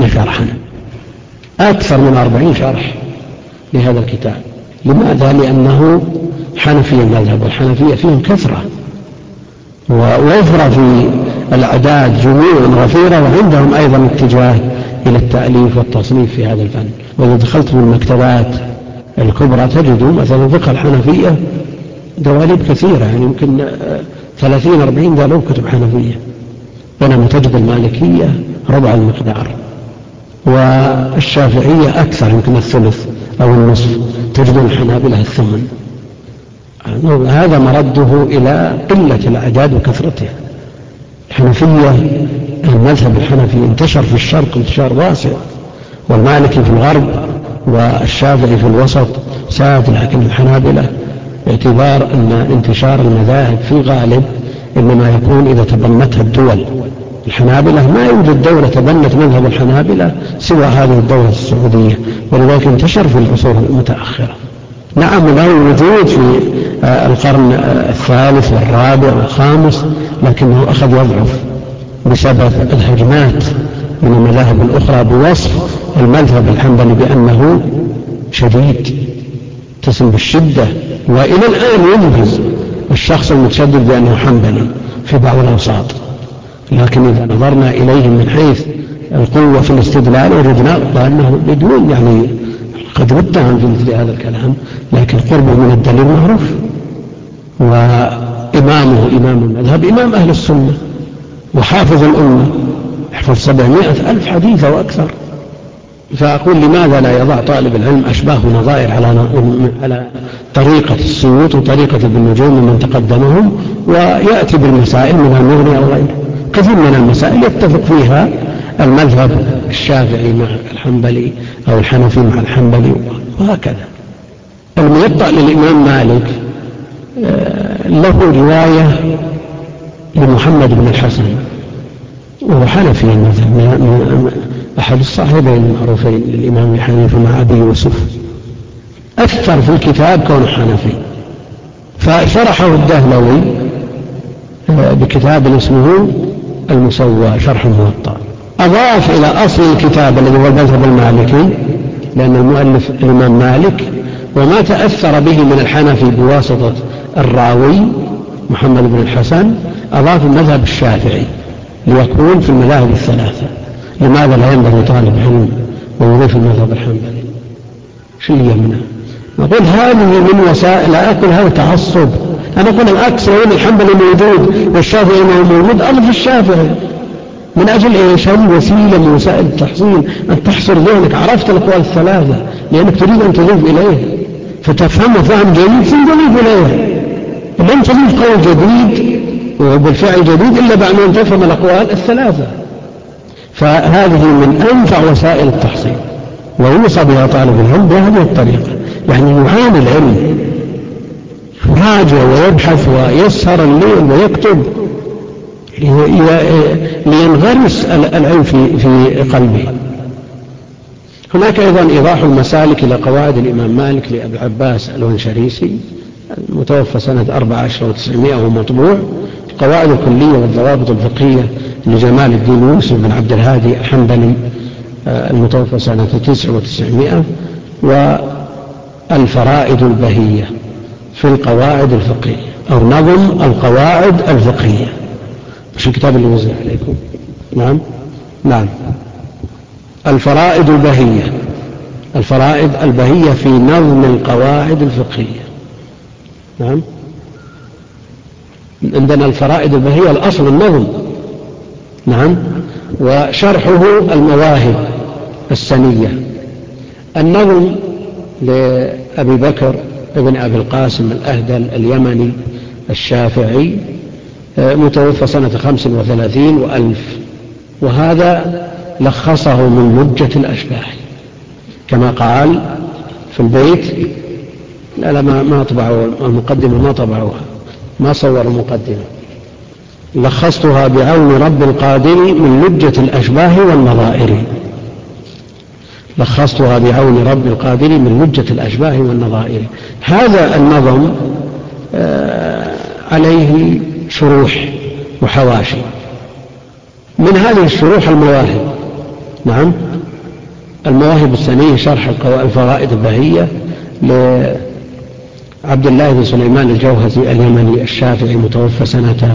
40 شرح لهذا الكتاب. لماذا؟ لأنه حنفي المذهب، والحنفية فيهم كثرة ووفر في الأعداد جموع غفيرة، وعندهم أيضا اتجاه إلى التأليف والتصنيف في هذا الفن. وإذا دخلت في المكتبات الكبرى تجدوا مثلا فقه الحنفية دواليب كثيرة، يعني يمكن 30-40 دالوب كتب حنفية، بينما تجد المالكية ربع المقدار، والشافعية أكثر يمكن الثلث أو النصف، تجد الحنابلة الثمن. هذا مرده إلى قلة الأعداد وكثرتها. الحنفية المذهب الحنفي انتشر في الشرق انتشار واسع، والمالكي في الغرب والشافعي في الوسط ساد، لكن الحنابلة باعتبار أن انتشار المذاهب في غالب إنما يكون إذا تبنتها الدول. الحنابلة ما يوجد دولة تبنت مذهب الحنابلة سوى هذه الدولة السعودية، ولذلك انتشر في العصور المتأخرة. نعم له وجود في القرن الثالث والرابع والخامس، لكنه أخذ يضعف بسبب الهجمات من المذاهب الأخرى بوصف المذهب الحنبلي بأنه شديد، تسم بالشدة، وإلى الآن ينبذ الشخص المتشدد بأنه حنبلي في بعض الأوساط. لكن إذا نظرنا إليه من حيث القوة في الاستدلال وجدنا أنه بدون يعني قد ردهم في مثل هذا الكلام، لكن قربه من الدليل معروف. وإمامه إمام المذهب إمام أهل السنة وحافظ الأمة، يحفظ 700,000 حديث وأكثر. فأقول لماذا لا يضع طالب العلم أشباه ونظائر على طريقة السيوط وطريقة ابن نجيم من تقدمهم، ويأتي بالمسائل من المغني أو غيره. كثير من المسائل يتفق فيها المذهب الشافعي مع الحنبلي أو الحنفي مع الحنبلي وهكذا. الموطأ للإمام مالك له رواية لمحمد بن الحسن، وهو حنفي المذهب، أحد الصاحبين المعروفين للإمام حنيفة مع أبي يوسف. أثر في الكتاب كونه حنفي، فشرحه الدهلوي بكتاب اسمه المسوى شرح الموطأ. أضاف إلى أصل الكتاب الذي هو المذهب المالكي، لأن المؤلف الإمام مالك، وما تأثر به من الحنفي بواسطة الراوي محمد بن الحسن، أضاف المذهب الشافعي ليكون في المذاهب الثلاثة. لماذا لا ينبغي طالب علم ويضيف المذهب الحنبلي؟ شو اللي يمنع؟ نقول هذه من وسائل، لا أقول هذا تعصب، أنا أقول الأكثر يقول الحنبلي موجود والشافعي ما موجود، أضف الشافعي من أجل إيش؟ هذه وسيلة من وسائل التحصيل، أن تحصر ذهنك، عرفت الأقوال الثلاثة لأنك تريد أن تضيف إليه فتفهم فهم جيد ثم تضيف إليه. لن تضيف قول جديد وبالفعل جديد إلا بعد أن تفهم الأقوال الثلاثة. فهذه من أنفع وسائل التحصيل، ويوصى بها طالب العلم بهذه الطريقة، يعني يعاني العلم، يراجع ويبحث ويسهر الليل ويكتب لينغرس العلم في قلبه. هناك أيضا إيضاح المسالك إلى قواعد الإمام مالك لأبي عباس الونشريسي المتوفى سنة 14 و900 وهو مطبوع. القواعد الكلية والضوابط الفقهية لجمال الدين يوسف بن عبد الهادي الحنبلي المتوفى سنة 9 و900. والفرائد البهية في القواعد الفقهية أو نظم القواعد الفقهية، مش الكتاب اللي وزع عليكم. نعم الفرائد البهية، الفرائد البهية في نظم القواعد الفقهية. نعم عندنا الفرائد البهية الأصل النظم. نعم وشرحه المواهب السنية. النظم لأبي بكر ابن أبي القاسم الأهدل اليمني الشافعي متوفى سنة 35 و1000، وهذا لخصه من لجة الأشباح كما قال في البيت. لا ما طبعوا المقدمة، ما طبعوها، ما صوروا المقدمة، لخصتها بعون رب القادر من لجة الأشباه والنظائر. لخصتها بعون رب القادر من لجة الأشباه والنظائر. هذا النظم عليه شروح وحواشي. من هذه الشروح المواهب. نعم، المواهب السنية شرح الفوائد البهية لعبد الله بن سليمان الجوهزي اليمني الشافعي المتوفى سنة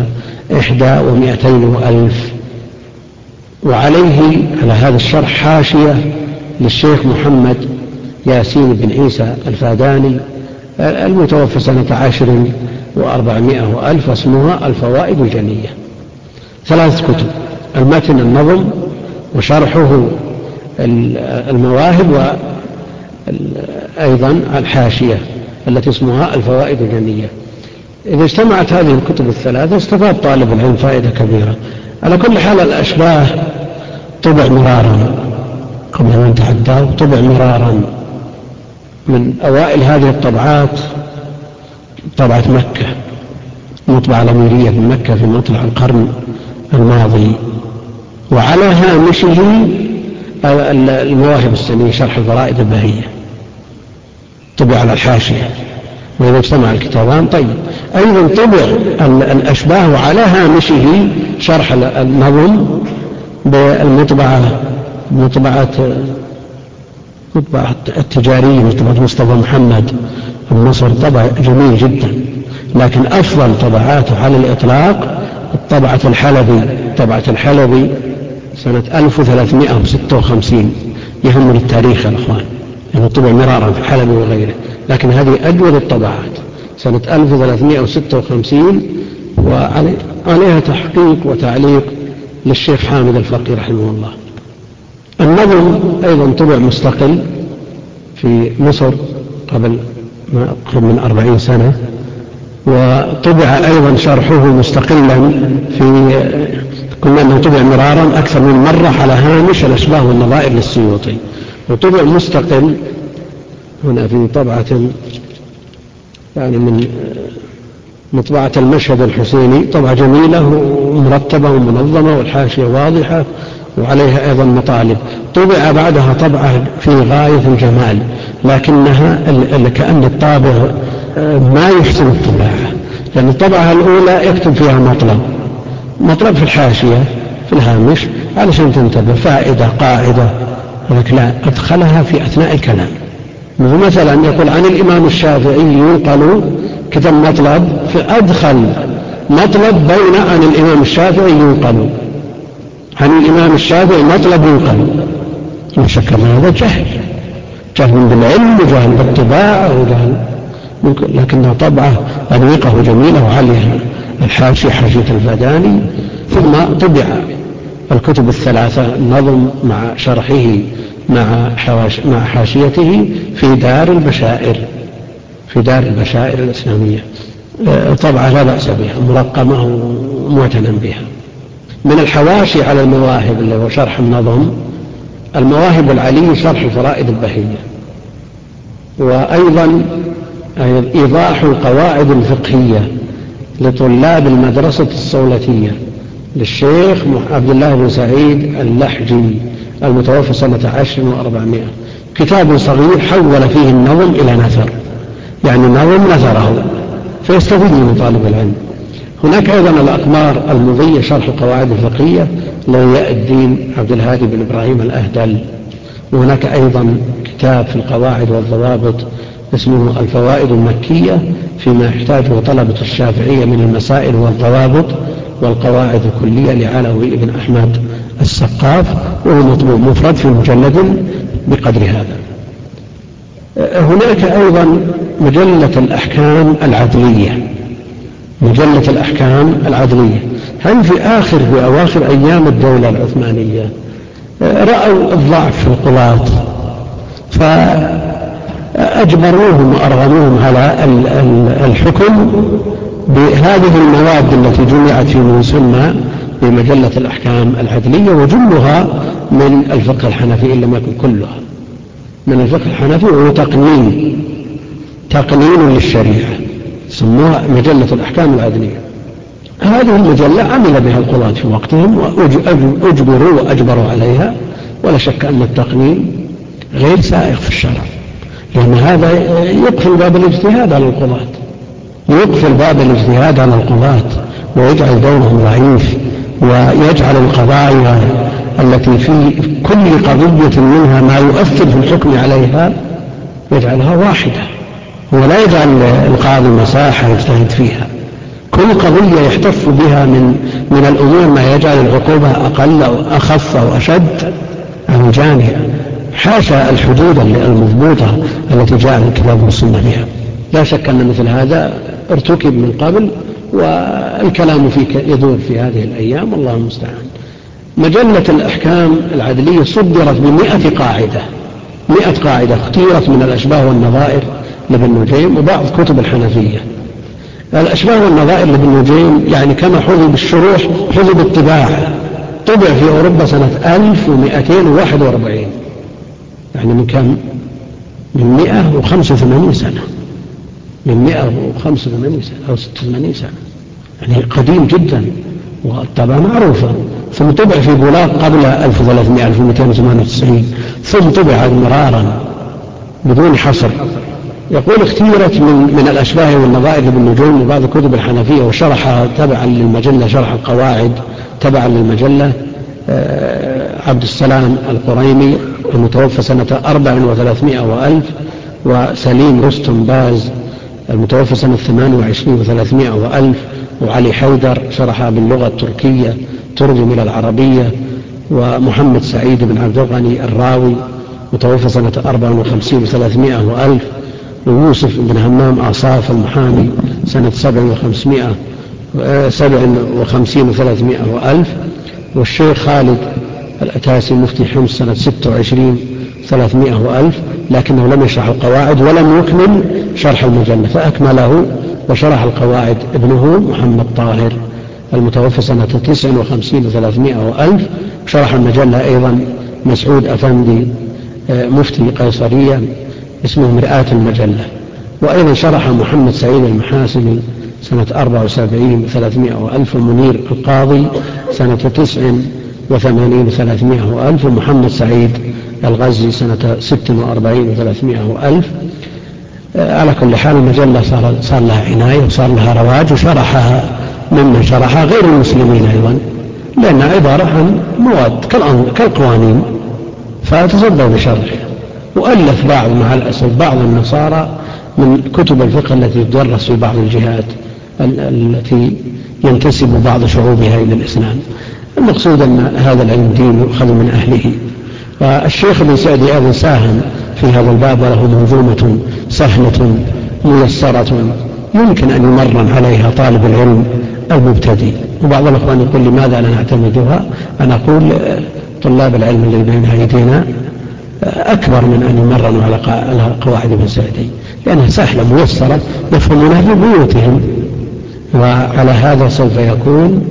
100 و200. وعليه على هذا الشرح حاشية للشيخ محمد ياسين بن عيسى الفاداني المتوفى سنة 400 واسمها الفوائد الجنية. 3 كتب: المتن النظم، وشرحه المواهب، وأيضا الحاشية التي اسمها الفوائد الجنية. إذا اجتمعت هذه الكتب الثلاثة استفاد طالب العلم فائدة كبيرة. على كل حال الأشباه طبع مرارا قبل أن نتحداه، طبع مرارا. من أوائل هذه الطبعات طبعة مكة، مطبعة الأميرية في مكة في مطلع القرن الماضي. وعلى هامشه المواهب السنية شرح الفرائد البهية طبع على الحاشية. وإذا اجتمع الكتابان طيب. أيضا طبع الأشباه وعلى هامشه شرح النظم بالمطبعة مطبعة التجارية، مطبعة مصطفى محمد النصر. طبع جميل جدا، لكن أفضل طبعاته على الإطلاق طبعة الحلبي سنة 1356. يهم للتاريخ يا أخوان، يعني طبع مرارا في الحلبي وغيره، لكن هذه أجود الطبعات سنة 1356، وعليها تحقيق وتعليق للشيخ حامد الفقي رحمه الله. النظم أيضا طبع مستقل في مصر قبل من 40 سنة، وطبع أيضا شرحه مستقلا كنا أنه طبع مرارا أكثر من مرة على هامش الأشباه والنظائر للسيوطي، وطبع مستقل هنا في طبعة يعني من مطبعة المشهد الحسيني. طبعة جميلة ومرتبة ومنظمة، والحاشية واضحة وعليها أيضا مطالب. طبع بعدها طبعة في غاية الجمال، لكنها كأن الطابع ما يحسن الطباعة، لأن الطبعة الأولى يكتب فيها مطلب في الحاشية في الهامش علشان تنتبه، فائدة قاعدة، ولكن لا، أدخلها في أثناء الكلام. مثلا يقول عن الإمام الشافعي ينقل كتب مطلب، فأدخل مطلب بين عن الإمام الشافعي ينقل عن الإمام الشافعي مطلب ينقل. وشك هذا جهل بالعلم وجهل بالطباعة وجهل، لكنها طبعة أنيقة وجميلة وعليها الحاشية حاشية الفاداني. ثم طبع الكتب الثلاثة النظم مع شرحه مع حاشيته في دار البشائر الإسلامية. طبعا لا بأس بها، مرقمة ومعتنى بها. من الحواشي على المواهب اللي هو شرح النظم المواهب العلي شرح الفرائد البهية، وأيضا إيضاح القواعد الفقهية لطلاب المدرسة الصولتية للشيخ عبد الله بن سعيد اللحجي المتوفى سنة 1400. كتاب صغير حول فيه النظم إلى نثر، يعني النظم نثره فيستفيد من طالب العلم. هناك أيضا الأقمار المضية شرح القواعد الفقهية لضياء الدين عبد الهادي بن إبراهيم الأهدل. وهناك أيضا كتاب في القواعد والضوابط اسمه الفوائد المكية فيما يحتاجه طلبة الشافعية من المسائل والضوابط والقواعد الكلية لعلوي بن أحمد السقاف، وهو مطبوع مفرد في مجلد بقدر هذا. هناك أيضا مجلة الأحكام العدلية. هم في أواخر أيام الدولة العثمانية رأوا الضعف في القضاة، فأجبروهم وأرغموهم على الحكم بهذه المواد التي جمعت في مسمى بمجلة الأحكام العدلية، وجلها من الفقه الحنفي إن لم يكن كلها من الفقه الحنفي، وهو تقنين للشريعة، سموها مجلة الأحكام العدلية. هذه المجلة عمل بها القضاة في وقتهم وأجبروا وأجبروا عليها، ولا شك أن التقنين غير سائغ في الشرع، لأن هذا يقفل باب الاجتهاد على القضاة، يقفل باب الاجتهاد على القضاة ويجعل دورهم ضعيف، ويجعل القضايا التي في كل قضية منها ما يؤثر في الحكم عليها يجعلها واحدة، ولا يجعل القاضي مساحة يجتهد فيها. كل قضية يحتف بها من الأمور ما يجعل العقوبة أقل أو أخف أو أشد عن جانها، حاشا الحدود المضبوطة التي جاء الكتاب والسنة بها. لا شك أن مثل هذا ارتكب من قبل، والكلام فيه يدور في هذه الأيام، الله المستعان. مجلة الأحكام العدلية صدرت ب100 قاعدة، 100 قاعدة اختيرت من الأشباه والنظائر لابن نجيم وبعض كتب الحنفية. الأشباه والنظائر لابن نجيم يعني كما حظي بالشروح حظي بالطباعة، طبع في أوروبا سنة 1241، يعني من كم؟ من 185 سنة، من 185 سنة أو 86 سنة، يعني قديم جدا، والطبعة معروفة. ثم طبع في بولاق قبل 1298، ثم طبع مرارا بدون حصر. يقول اختيرت من الأشباه والنظائر لابن نجيم وبعض كتب الحنفية، وشرحها تبعا للمجلة شرح القواعد تبعا للمجلة عبد السلام القريمي المتوفى سنة 34 وألف، وسليم رستم باز المتوفى سنة 28 و300 وألف، وعلي حيدر شرحها باللغة التركية ترجم إلى العربية، ومحمد سعيد بن عبد الغني الراوي متوفى سنة 54 و300 وألف، ويوسف بن همام أصاف المحامي سنة 57 و300 وألف، والشيخ خالد الأتاسي مفتي حمص سنة 26 300 وألف، لكنه لم يشرح القواعد ولم يكمل شرح المجلة، فأكمله وشرح القواعد ابنه محمد طاهر المتوفى سنة 59 و300 وألف، وشرح المجلة أيضا مسعود أفندي مفتي قيصرية اسمه مرآة المجلة، وأيضا شرح محمد سعيد المحاسني سنة 74 و300 وألف، ومنير القاضي سنة 89 و300 وألف، ومحمد سعيد الغزي سنة 46 و300 وألف. على كل حال المجلة صار لها عناية وصار لها رواج، وشرحها ممن شرحها غير المسلمين أيضا، لأنها عبارة عن مواد كالقوانين، فتصدوا بشرحها. وألف بعض مع الأسف بعض النصارى من كتب الفقه التي تدرس في بعض الجهات التي ينتسب بعض شعوبها إلى الإسلام. المقصود أن هذا العلم دين يؤخذ من أهله، والشيخ ابن سعدي أيضا ساهم في هذا الباب، وله منظومة سهلة ميسرة يمكن أن يمرن عليها طالب العلم المبتدئ. وبعض الأخوان يقول لماذا لا نعتمدها؟ أنا أقول طلاب العلم الذي بين أيدينا أكبر من أن يمرنوا على قواعد ابن سعدي، لأنها سهلة ميسرة يفهمونها في بيوتهم، وعلى هذا سوف يكون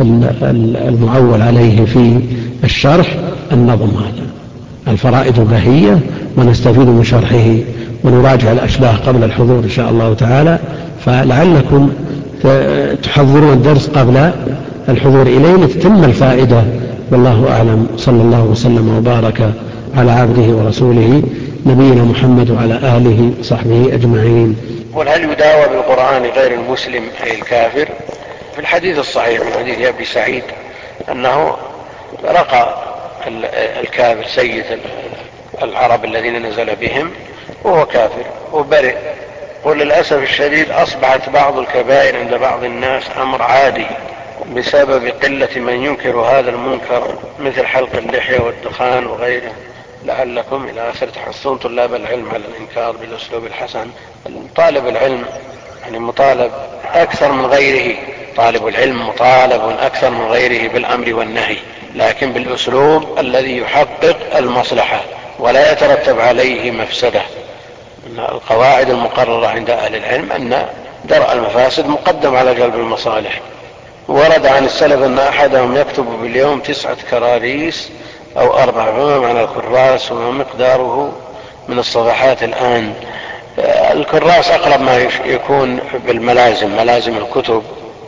المعول عليه في الشرح النظم هذا. الفرائض بهية ونستفيد من شرحه، ونراجع الأشباه قبل الحضور إن شاء الله تعالى، فلعلكم تحضرون الدرس قبل الحضور إليه لتتم الفائدة، والله أعلم. صلى الله وسلم وبارك على عبده ورسوله نبينا محمد وعلى آله وصحبه أجمعين. هل يداوى بالقرآن غير المسلم أي الكافر؟ في الحديث الصحيح من حديث أبي سعيد أنه رقى الكافر سيد العرب الذين نزل بهم وهو كافر وبرئ. وللأسف الشديد أصبحت بعض الكبائر عند بعض الناس أمر عادي بسبب قلة من ينكر هذا المنكر، مثل حلق اللحية والدخان وغيره. لعلكم إلى آخر تحثون طلاب العلم على الإنكار بالأسلوب الحسن. طالب العلم يعني مطالب أكثر من غيره، طالب العلم مطالب أكثر من غيره بالأمر والنهي، لكن بالأسلوب الذي يحقق المصلحة ولا يترتب عليه مفسدة. القواعد المقررة عند أهل العلم أن درء المفاسد مقدم على جلب المصالح. ورد عن السلف أن أحدهم يكتب باليوم 9 كراريس أو 4، فما معنى الكراس وما مقداره من الصفحات الآن؟ الكراس أقرب ما يكون بالملازم، ملازم الكتب،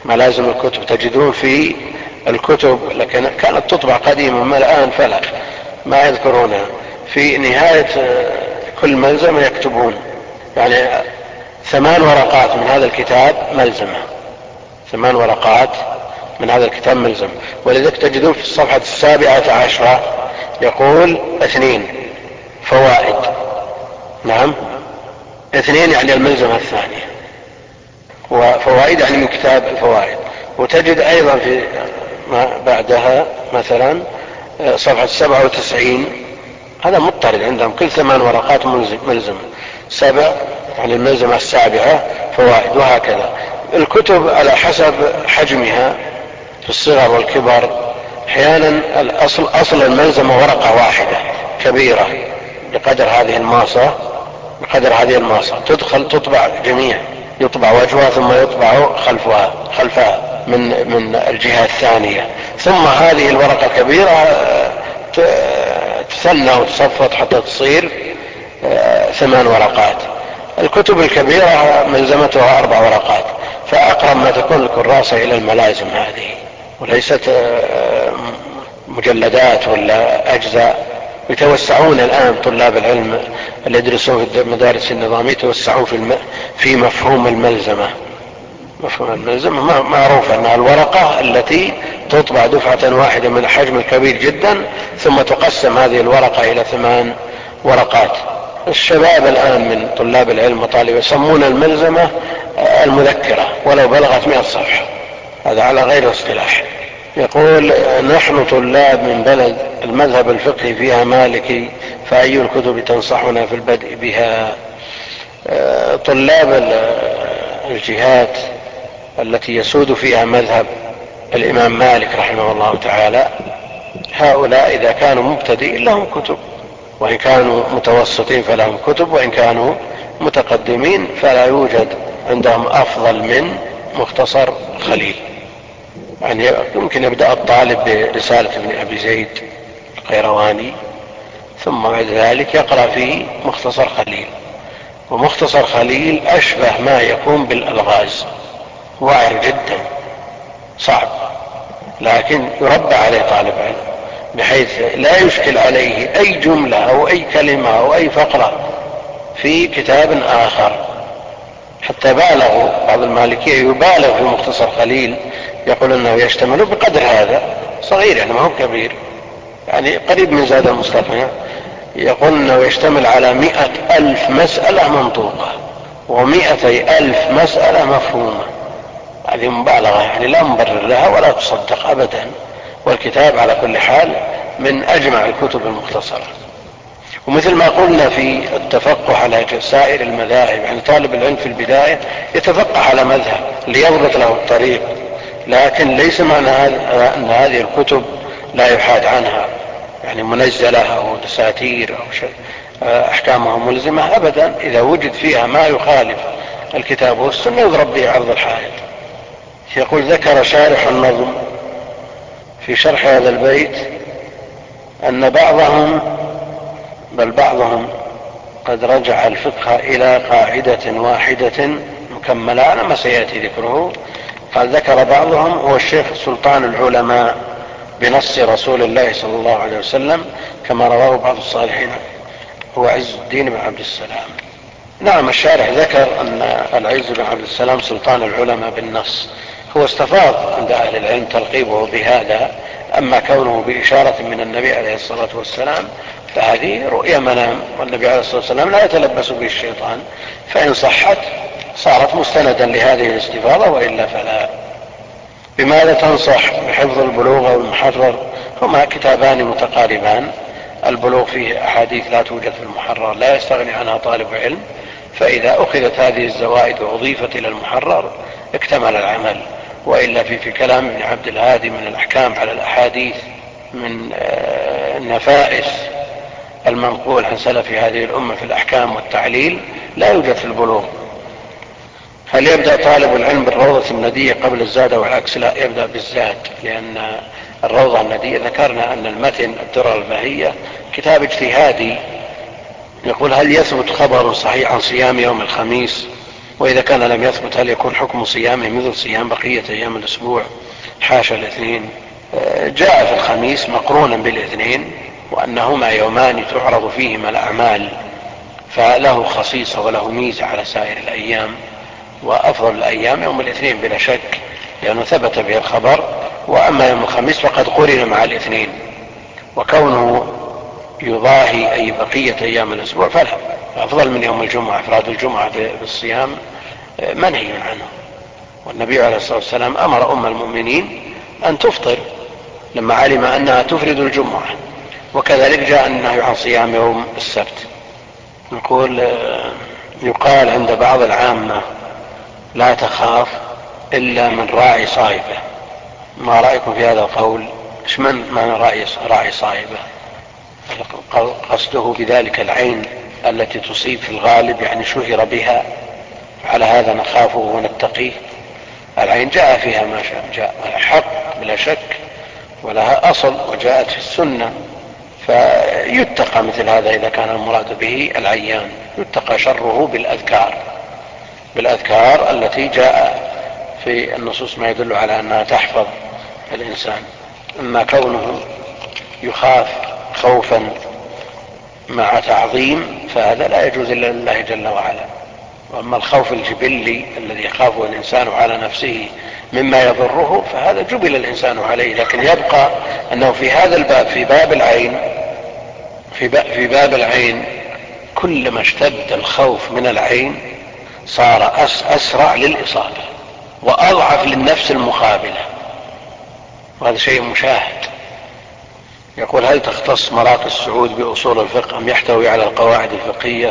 ملازم الكتب تجدون في الكتب، لكن كانت تطبع قديما، ما الآن فلا ما يذكرونها، في نهاية كل ملزمة يكتبون يعني 8 ورقات من هذا الكتاب ملزمة، 8 ورقات من هذا الكتاب ملزم. ولذلك تجدون في الصفحة 17 يقول 2 فوائد. نعم 2 يعني الملزمة الثانية، وفوائد يعني من كتاب الفوائد. وتجد أيضا في ما بعدها مثلا صفحة 97 هذا مضطرد عندهم، كل 8 ورقات ملزمة، 7 يعني الملزمة 7 فوائد، وهكذا. الكتب على حسب حجمها في الصغر والكبر، احيانا اصل الملزمة ورقة واحدة كبيرة بقدر هذه الماصة تدخل تطبع جميع، يطبع وجهها ثم يطبع خلفها من الجهة الثانية، ثم هذه الورقة الكبيرة تثنى وتصفط حتى تصير 8 ورقات. الكتب الكبيرة ملزمتها 4 ورقات، فأقرب ما تكون الكراسة إلى الملازم هذه، وليست مجلدات ولا أجزاء. يتوسعون الآن طلاب العلم اللي يدرسون في المدارس النظامية يتوسعون في مفهوم الملزمة. مفهوم الملزمة معروف أنها الورقة التي تطبع دفعة واحدة من الحجم الكبير جدا، ثم تقسم هذه الورقة إلى 8 ورقات. الشباب الآن من طلاب العلم وطالب يسمون الملزمة المذكرة ولو بلغت 100 صفحة، هذا على غير اصطلاح. يقول نحن طلاب من بلد المذهب الفقهي فيها مالكي، فأي الكتب تنصحنا في البدء بها؟ طلاب الجهات التي يسود فيها مذهب الإمام مالك رحمه الله تعالى، هؤلاء إذا كانوا مبتدئين لهم كتب، وإن كانوا متوسطين فلهم كتب، وإن كانوا متقدمين فلا يوجد عندهم أفضل من مختصر خليل. يعني يمكن يبدأ الطالب برسالة ابن أبي زيد القيرواني، ثم بعد ذلك يقرأ في مختصر خليل. ومختصر خليل أشبه ما يكون بالألغاز، واعر جدا صعب، لكن يربى عليه طالب علم بحيث لا يشكل عليه أي جملة أو أي كلمة أو أي فقرة في كتاب آخر. حتى بالغوا بعض المالكية يبالغ في مختصر خليل، يقول أنه يشتمل بقدر هذا صغير يعني ما هو كبير، يعني قريب من زاد المصطفى، يقول أنه يشتمل على 100,000 مسألة منطوقة و200,000 مسألة مفهومة. هذه مبالغة يعني لا مبرر لها ولا تصدق أبدا. والكتاب على كل حال من أجمع الكتب المختصرة. ومثل ما قلنا في التفقه على سائر المذاهب، يعني طالب العلم في البداية يتفقه على مذهب ليضبط له الطريق، لكن ليس معنى أن هذه الكتب لا يحاد عنها، يعني منزلة أو دساتير أو شيء أحكامها ملزمة أبدا. إذا وجد فيها ما يخالف الكتاب والسنة يضرب به عرض الحائط. يقول ذكر شارح النظم في شرح هذا البيت أن بعضهم قد رجع الفقه إلى قاعدة واحدة مكملة على ما سيأتي ذكره. قال ذكر بعضهم هو الشيخ سلطان العلماء بنص رسول الله صلى الله عليه وسلم، كما رواه بعض الصالحين هو عز الدين بن عبد السلام. نعم الشارح ذكر أن العز بن عبد السلام سلطان العلماء بالنص، هو استفاض عند أهل العلم تلقيبه بهذا. أما كونه بإشارة من النبي عليه الصلاة والسلام فهذه رؤيا منام، والنبي عليه الصلاة والسلام لا يتلبس به الشيطان، فإن صحت صارت مستندا لهذه الاستفاضة، وإلا فلا. بماذا تنصح بحفظ البلوغ والمحرر؟ هما كتابان متقاربان. البلوغ فيه أحاديث لا توجد في المحرر لا يستغني عنها طالب علم، فإذا أخذت هذه الزوائد وأضيفت إلى المحرر اكتمل العمل. وإلا في كلام ابن عبد الهادي من الأحكام على الأحاديث من النفائس المنقول عن سلف هذه الأمة في الأحكام والتعليل لا يوجد في البلوغ. هل يبدأ طالب العلم بالروضة الندية قبل الزاد والعكس؟ لا، يبدأ بالزاد، لأن الروضة الندية ذكرنا أن المتن الدرر البهية كتاب اجتهادي. يقول هل يثبت خبر صحيح عن صيام يوم الخميس وإذا كان لم يثبت هل يكون حكم صيامه مثل صيام بقية أيام الأسبوع حاشا الاثنين؟ جاء في الخميس مقرونا بالاثنين وأنهما يومان تعرض فيهما الأعمال، فله خصيصة وله ميزة على سائر الأيام، وأفضل الأيام يوم الاثنين بلا شك لأنه ثبت به الخبر، وأما يوم الخميس فقد قرن مع الاثنين، وكونه يضاهي أي بقية أيام الأسبوع فلا، أفضل من يوم الجمعة. إفراد الجمعة بالصيام منهي عنه، والنبي عليه الصلاة والسلام أمر أم المؤمنين أن تفطر لما علم أنها تفرد الجمعة، وكذلك جاء النهي عن صيام يوم السبت. يقال عند بعض العامة لا تخاف إلا من راعي صائبة، ما رأيكم في هذا القول؟ ايش من راعي صائبة؟ قصده بذلك العين التي تصيب في الغالب، يعني شهر بها، على هذا نخافه ونتقيه. العين جاء فيها ما جاء حق بلا شك، ولها أصل وجاءت في السنة، فيتقى مثل هذا إذا كان المراد به العيان، يتقى شره بالأذكار التي جاء في النصوص ما يدل على أنها تحفظ الإنسان. أما كونه يخاف خوفا مع تعظيم فهذا لا يجوز إلا لله جل وعلا. وأما الخوف الجبلي الذي يخافه الإنسان على نفسه مما يضره فهذا جبل الإنسان عليه، لكن يبقى أنه في هذا الباب، في باب العين كلما اشتد الخوف من العين صار أسرع للإصابة وأضعف للنفس المقابلة، وهذا شيء مشاهد. يقول: هل تختص مراكز السعود بأصول الفقه أم يحتوي على القواعد الفقهية؟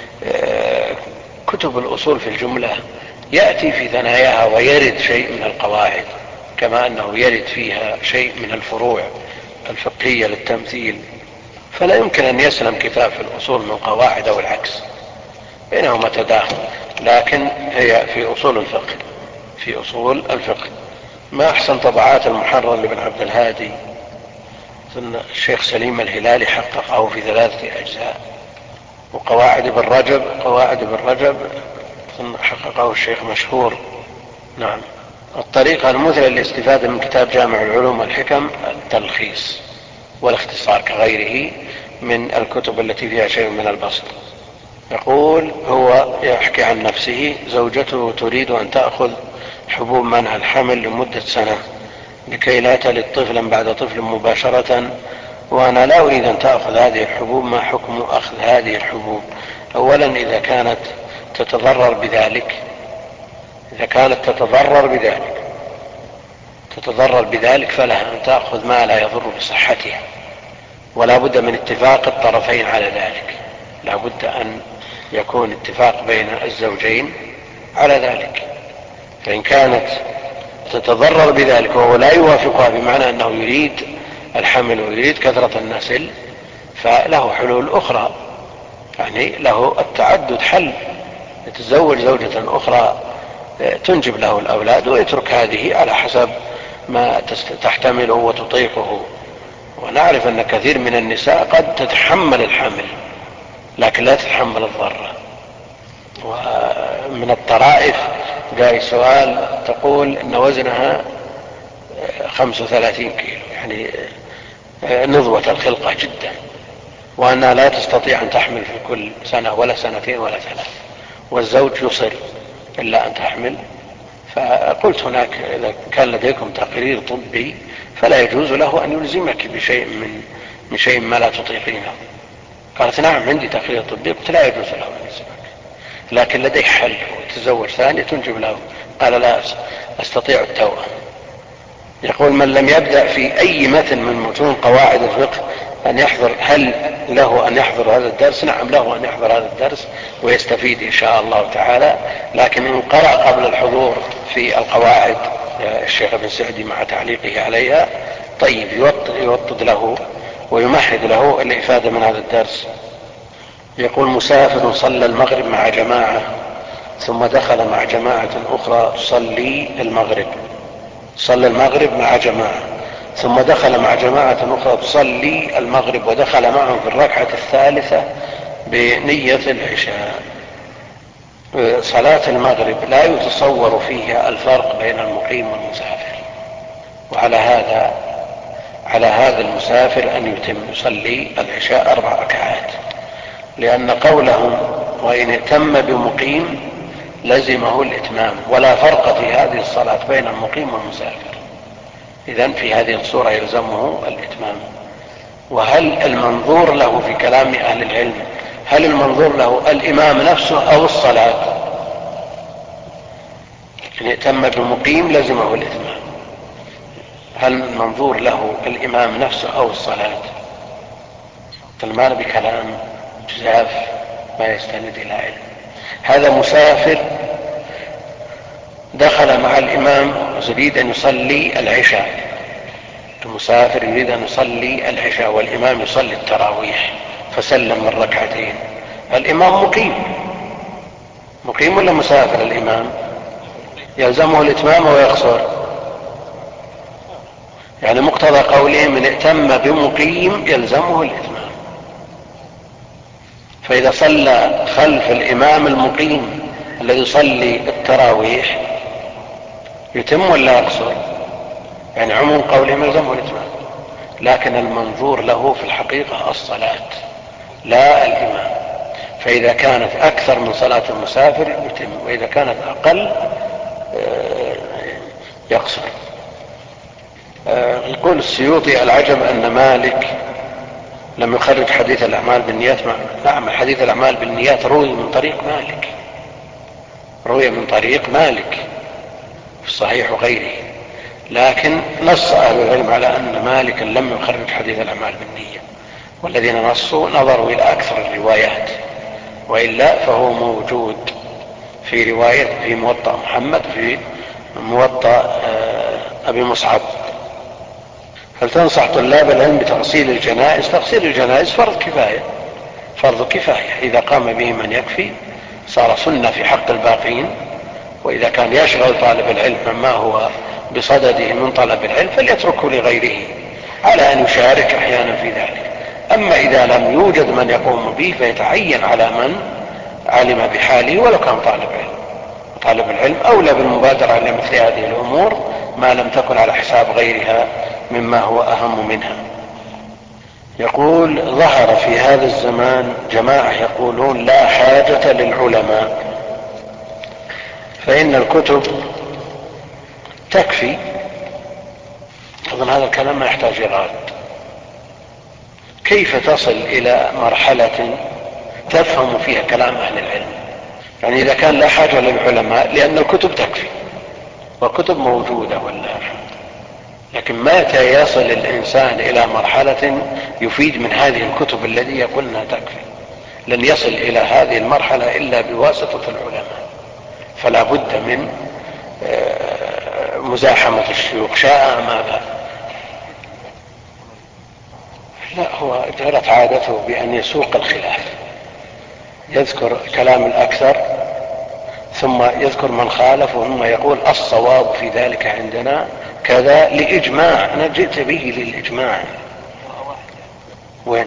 كتب الأصول في الجملة يأتي في ثناياها ويرد شيء من القواعد، كما أنه يرد فيها شيء من الفروع الفقهية للتمثيل، فلا يمكن أن يسلم كتاب في الأصول من قواعد أو العكس، بينهما تداخل، لكن هي في أصول الفقه. ما أحسن طبعات المحرر لابن عبد الهادي، الشيخ سليم الهلالي حققه في 3 أجزاء، وقواعد ابن رجب حققه الشيخ مشهور. نعم. الطريقة المثلى للاستفادة من كتاب جامع العلوم والحكم التلخيص والاختصار كغيره من الكتب التي فيها شيء من البسط. يقول: هو يحكي عن نفسه: زوجته تريد أن تأخذ حبوب منع الحمل لمدة سنة لكي لا تلد طفلا بعد طفل مباشرة، وأنا لا أريد أن تأخذ هذه الحبوب. ما حكم أخذ هذه الحبوب؟ أولا إذا كانت تتضرر بذلك فلها أن تأخذ ما لا يضر بصحتها، ولا بد من اتفاق الطرفين على ذلك، لا بد أن يكون اتفاق بين الزوجين على ذلك. فإن كانت تتضرر بذلك وهو لا يوافقها بمعنى أنه يريد الحمل ويريد كثرة النسل، فله حلول أخرى، يعني له التعدد حل، يتزوج زوجة أخرى تنجب له الأولاد ويترك هذه على حسب ما تحتمله وتطيقه. ونعرف أن كثير من النساء قد تتحمل الحمل لكن لا تتحمل الضرة. ومن الطرائف جاء سؤال تقول إن وزنها 35 كيلو، يعني نضوة الخلقة جدا، وأنها لا تستطيع أن تحمل في كل سنة ولا سنتين ولا 3، والزوج يصر إلا أن تحمل. فقلت هناك إذا كان لديكم تقرير طبي فلا يجوز له أن يلزمك بشيء من شيء ما لا تطيقينه. قالت: نعم عندي تقرير طبي. قلت: لا يجوز له أن يلزمك، لكن لديه حل، وتزوج ثانية تنجب له. قال: لا أستطيع التوأم. يقول: من لم يبدأ في أي متن من متون قواعد الفقه هل له أن يحضر هذا الدرس؟ نعم له أن يحضر هذا الدرس ويستفيد إن شاء الله تعالى، لكن إن قرأ قبل الحضور في القواعد الشيخ ابن سعدي مع تعليقه عليها طيب، يوطد له ويمهد له الإفادة من هذا الدرس. يقول: مسافر صلى المغرب مع جماعة ثم دخل مع جماعة أخرى تصلي المغرب، صلى المغرب مع جماعة ثم دخل مع جماعة أخرى تصلي المغرب ودخل معهم في الركعة الثالثة بنية العشاء. صلاة المغرب لا يتصور فيها الفرق بين المقيم والمسافر، وعلى هذا المسافر أن يصلي العشاء 4 ركعات، لأن قولهم وإن اتم بمقيم لزمه الإتمام، ولا فرق في هذه الصلاة بين المقيم والمسافر، إذن في هذه الصورة يلزمه الإتمام. وهل المنظور له في كلام أهل العلم، هل المنظور له الإمام نفسه أو الصلاة؟ إن اتم بمقيم لزمه الإتمام. هل المنظور له الإمام نفسه أو الصلاة؟ المعنى بكلام جزاف ما يستند إلى علم. هذا مسافر دخل مع الإمام يريد أن يصلي العشاء، المسافر يريد أن يصلي العشاء والإمام يصلي التراويح، فسلم من ركعتين. الإمام مقيم ولا مسافر؟ الإمام يلزمه الإتمام ويقصر، يعني مقتضى قولهم من ائتم بمقيم يلزمه الإتمام. فإذا صلى خلف الإمام المقيم الذي يصلي التراويح يتم ولا يقصر؟ يعني عموم قولهم يلزمه الإتمام، لكن المنظور له في الحقيقة الصلاة لا الإمام. فإذا كانت أكثر من صلاة المسافر يتم، وإذا كانت أقل يقصر. يقول السيوطي: العجب أن مالك لم يخرج حديث الأعمال بالنيات. نعم، حديث الأعمال بالنيات روي من طريق مالك في الصحيح وغيره، لكن نص أهل العلم على أن مالكا لم يخرج حديث الأعمال بالنية، والذين نصوا نظروا إلى أكثر الروايات، وإلا فهو موجود في رواية في موطأ محمد، في موطأ أبي مصعب. هل تنصح طلاب العلم بتغسيل الجنائز؟ تغسيل الجنائز فرض كفاية، إذا قام به من يكفي صار سنة في حق الباقين، وإذا كان يشغل طالب العلم مما هو بصدده من طلب العلم فليتركه لغيره على أن يشارك أحيانا في ذلك. أما إذا لم يوجد من يقوم به فيتعين على من علم بحاله ولو كان طالب العلم أولى بالمبادرة لمثل هذه الأمور ما لم تكن على حساب غيرها مما هو أهم منها. يقول: ظهر في هذا الزمان جماعة يقولون لا حاجة للعلماء، فإن الكتب تكفي. أظن هذا الكلام ما يحتاج إراد. كيف تصل إلى مرحلة تفهم فيها كلام أهل العلم؟ يعني إذا كان لا حاجة للعلماء لأن الكتب تكفي والكتب موجودة لكن متى يصل الإنسان إلى مرحلة يفيد من هذه الكتب التي يقولنا تكفي؟ لن يصل إلى هذه المرحلة إلا بواسطة العلماء، فلا بد من مزاحمة الشيوخ شاء ماذا. لا، هو جرت عادته بأن يسوق الخلاف، يذكر كلام الأكثر ثم يذكر من خالف ثم يقول الصواب في ذلك عندنا كذا لإجماع. أنا جئت به للإجماع. وين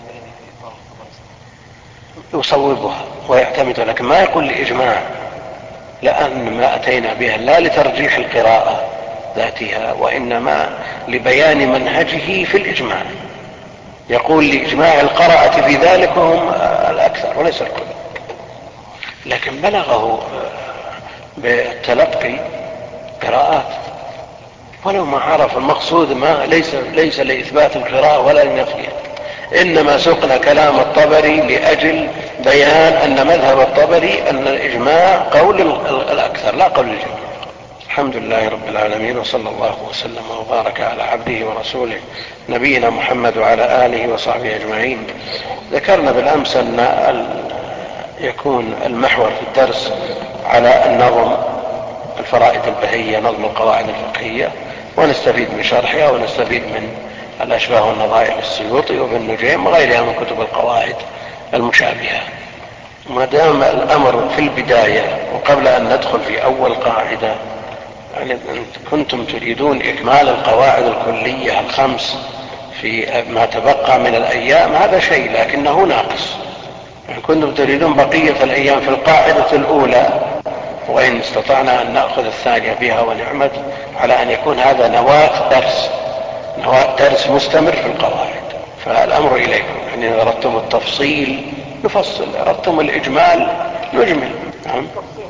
يصوبها ويعتمد، لكن ما يقول لإجماع، لأن ما أتينا بها لا لترجيح القراءة ذاتها وإنما لبيان منهجه في الإجماع. يقول لإجماع القراءة في ذلك وهم الأكثر وليس الكل، لكن بلغه بالتلقي قراءات ولو ما عرف المقصود. ما ليس لإثبات القراءة ولا لنفيها، إنما سقنا كلام الطبري لأجل بيان أن مذهب الطبري أن الإجماع قول الأكثر لا قول الجميع. الحمد لله رب العالمين، وصلى الله وسلم وبارك على عبده ورسوله نبينا محمد وعلى آله وصحبه أجمعين. ذكرنا بالأمس أن يكون المحور في الدرس على النظم الفرائد البهية، نظم القواعد الفقهية، ونستفيد من شرحها ونستفيد من الأشباه والنظائر للسيوطي وابن نجيم وغيرها من كتب القواعد المشابهة. ما دام الأمر في البداية وقبل أن ندخل في أول قاعدة، يعني كنتم تريدون إكمال القواعد الكلية الخمس في ما تبقى من الأيام، هذا شيء لكنه ناقص. يعني كنتم تريدون بقية الأيام في القاعدة الأولى، وإن استطعنا أن نأخذ الثانية بها ونعمت، على أن يكون هذا نواة درس مستمر في القواعد. فالأمر إليكم، يعني إذا أردتم التفصيل نفصل، أردتم الإجمال نجمل. نعم،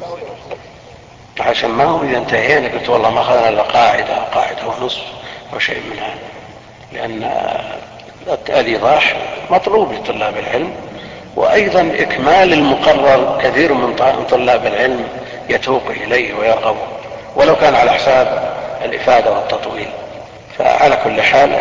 عشان ما هو إذا انتهينا قلت والله ما أخذنا إلا قاعدة ونصف أو شيء من هذا، لأن الإيضاح مطلوب لطلاب العلم، وأيضا إكمال المقرر كثير من طلاب العلم يتوق إليه ويرغب، ولو كان على حساب الإفادة والتطويل. فعلى كل حال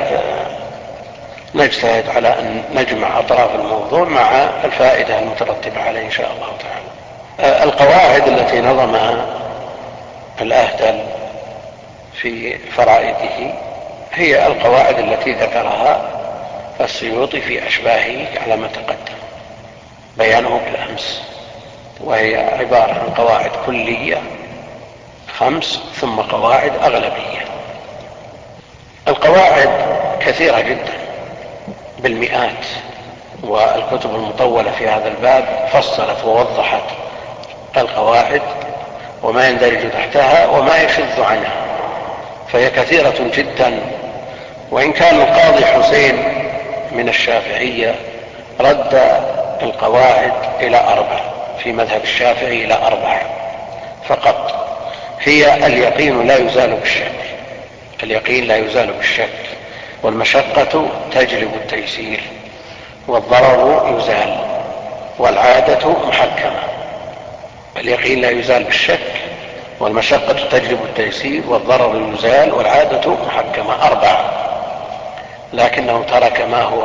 نجتهد على أن نجمع أطراف الموضوع مع الفائدة المترتبة عليه إن شاء الله تعالى. القواعد التي نظمها الأهدل في فرائده هي القواعد التي ذكرها السيوطي في أشباهه على ما تقدم بيانه بالأمس، وهي عبارة عن قواعد كلية 5 ثم قواعد أغلبية. القواعد كثيرة جدا بالمئات، والكتب المطولة في هذا الباب فصلت ووضحت القواعد وما يندرج تحتها وما يشذ عنها، فهي كثيرة جدا. وإن كان القاضي حسين من الشافعية رد القواعد إلى 4 في مذهب الشافعي، إلى 4 فقط. هي اليقين لا يزال بالشك، اليقين لا يزال بالشك، والمشقة تجلب التيسير، والضرر يزال، والعادة محكمة. اليقين لا يزال بالشك، والمشقة تجلب التيسير، والضرر يزال، والعادة محكمة. 4، لكنه ترك ما هو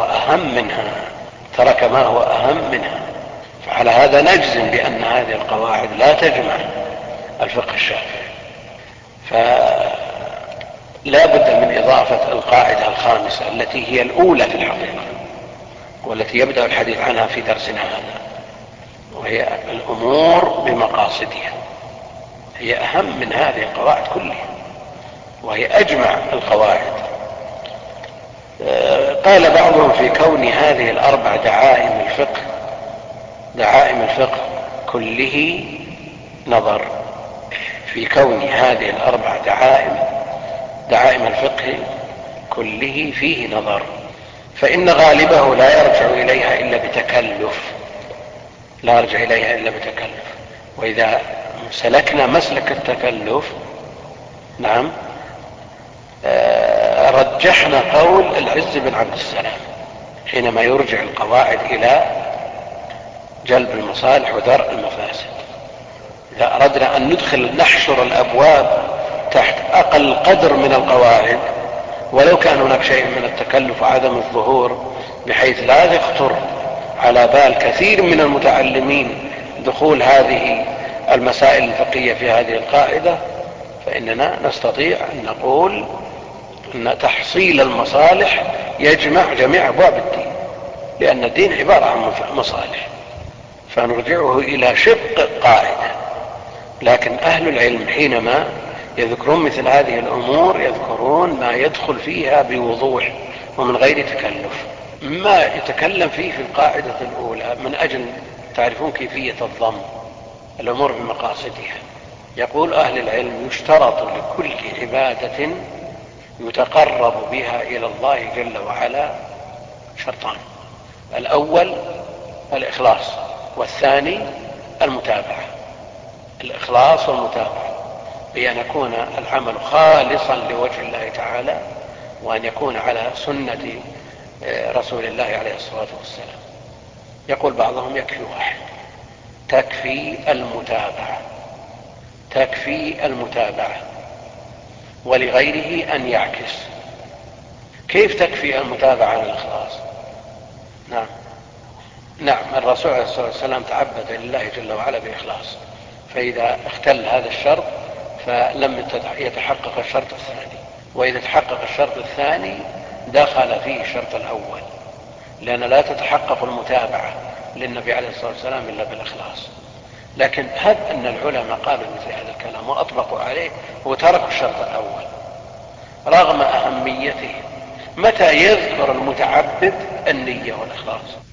أهم منها. فعلى هذا نجزم بأن هذه القواعد لا تجمع الفقه الشافعي، فلا بد من إضافة القاعدة الخامسة التي هي الأولى في الحقيقة، والتي يبدأ الحديث عنها في درسنا هذا، وهي الأمور بمقاصدها. هي أهم من هذه القواعد كلها، وهي أجمع القواعد. قال بعضهم في كون هذه 4 دعائم الفقه كله نظر، في كون هذه 4 دعائم الفقه كله فيه نظر، فإن غالبه لا يرجع إليها إلا بتكلف. وإذا سلكنا مسلك التكلف، نعم، رجحنا قول العز بن عبد السلام حينما يرجع القواعد إلى جلب المصالح ودرء المفاسد. إذا أردنا أن نحشر الأبواب تحت أقل قدر من القواعد، ولو كان هناك شيء من التكلف وعدم الظهور بحيث لا يخطر على بال كثير من المتعلمين دخول هذه المسائل الفقهية في هذه القاعدة، فإننا نستطيع أن نقول أن تحصيل المصالح يجمع جميع أبواب الدين، لأن الدين عبارة عن مصالح، فنرجعه إلى شق قاعدة. لكن أهل العلم حينما يذكرون مثل هذه الأمور يذكرون ما يدخل فيها بوضوح ومن غير تكلف. ما يتكلم فيه في القاعدة الأولى من أجل تعرفون كيفية الضم الأمور بمقاصدها. يقول أهل العلم: يشترط لكل عبادة يتقرب بها إلى الله جل وعلا شرطان: الأول الإخلاص، والثاني المتابعة. الإخلاص والمتابعة، بأن يكون العمل خالصا لوجه الله تعالى، وأن يكون على سنة رسول الله عليه الصلاة والسلام. يقول بعضهم: يكفي واحد، تكفي المتابعة، ولغيره أن يعكس. كيف تكفي المتابعة عن الإخلاص؟ نعم، الرسول عليه الصلاة والسلام تعبد لله جل وعلا بإخلاص، فإذا اختل هذا الشرط فلم يتحقق الشرط الثاني، وإذا تحقق الشرط الثاني دخل فيه الشرط الأول، لأن لا تتحقق المتابعة للنبي عليه الصلاة والسلام إلا بالإخلاص. لكن هب أن العلماء قالوا مثل هذا الكلام وأطبقوا عليه وتركوا الشرط الأول رغم أهميته. متى يذكر المتعبد النية والإخلاص؟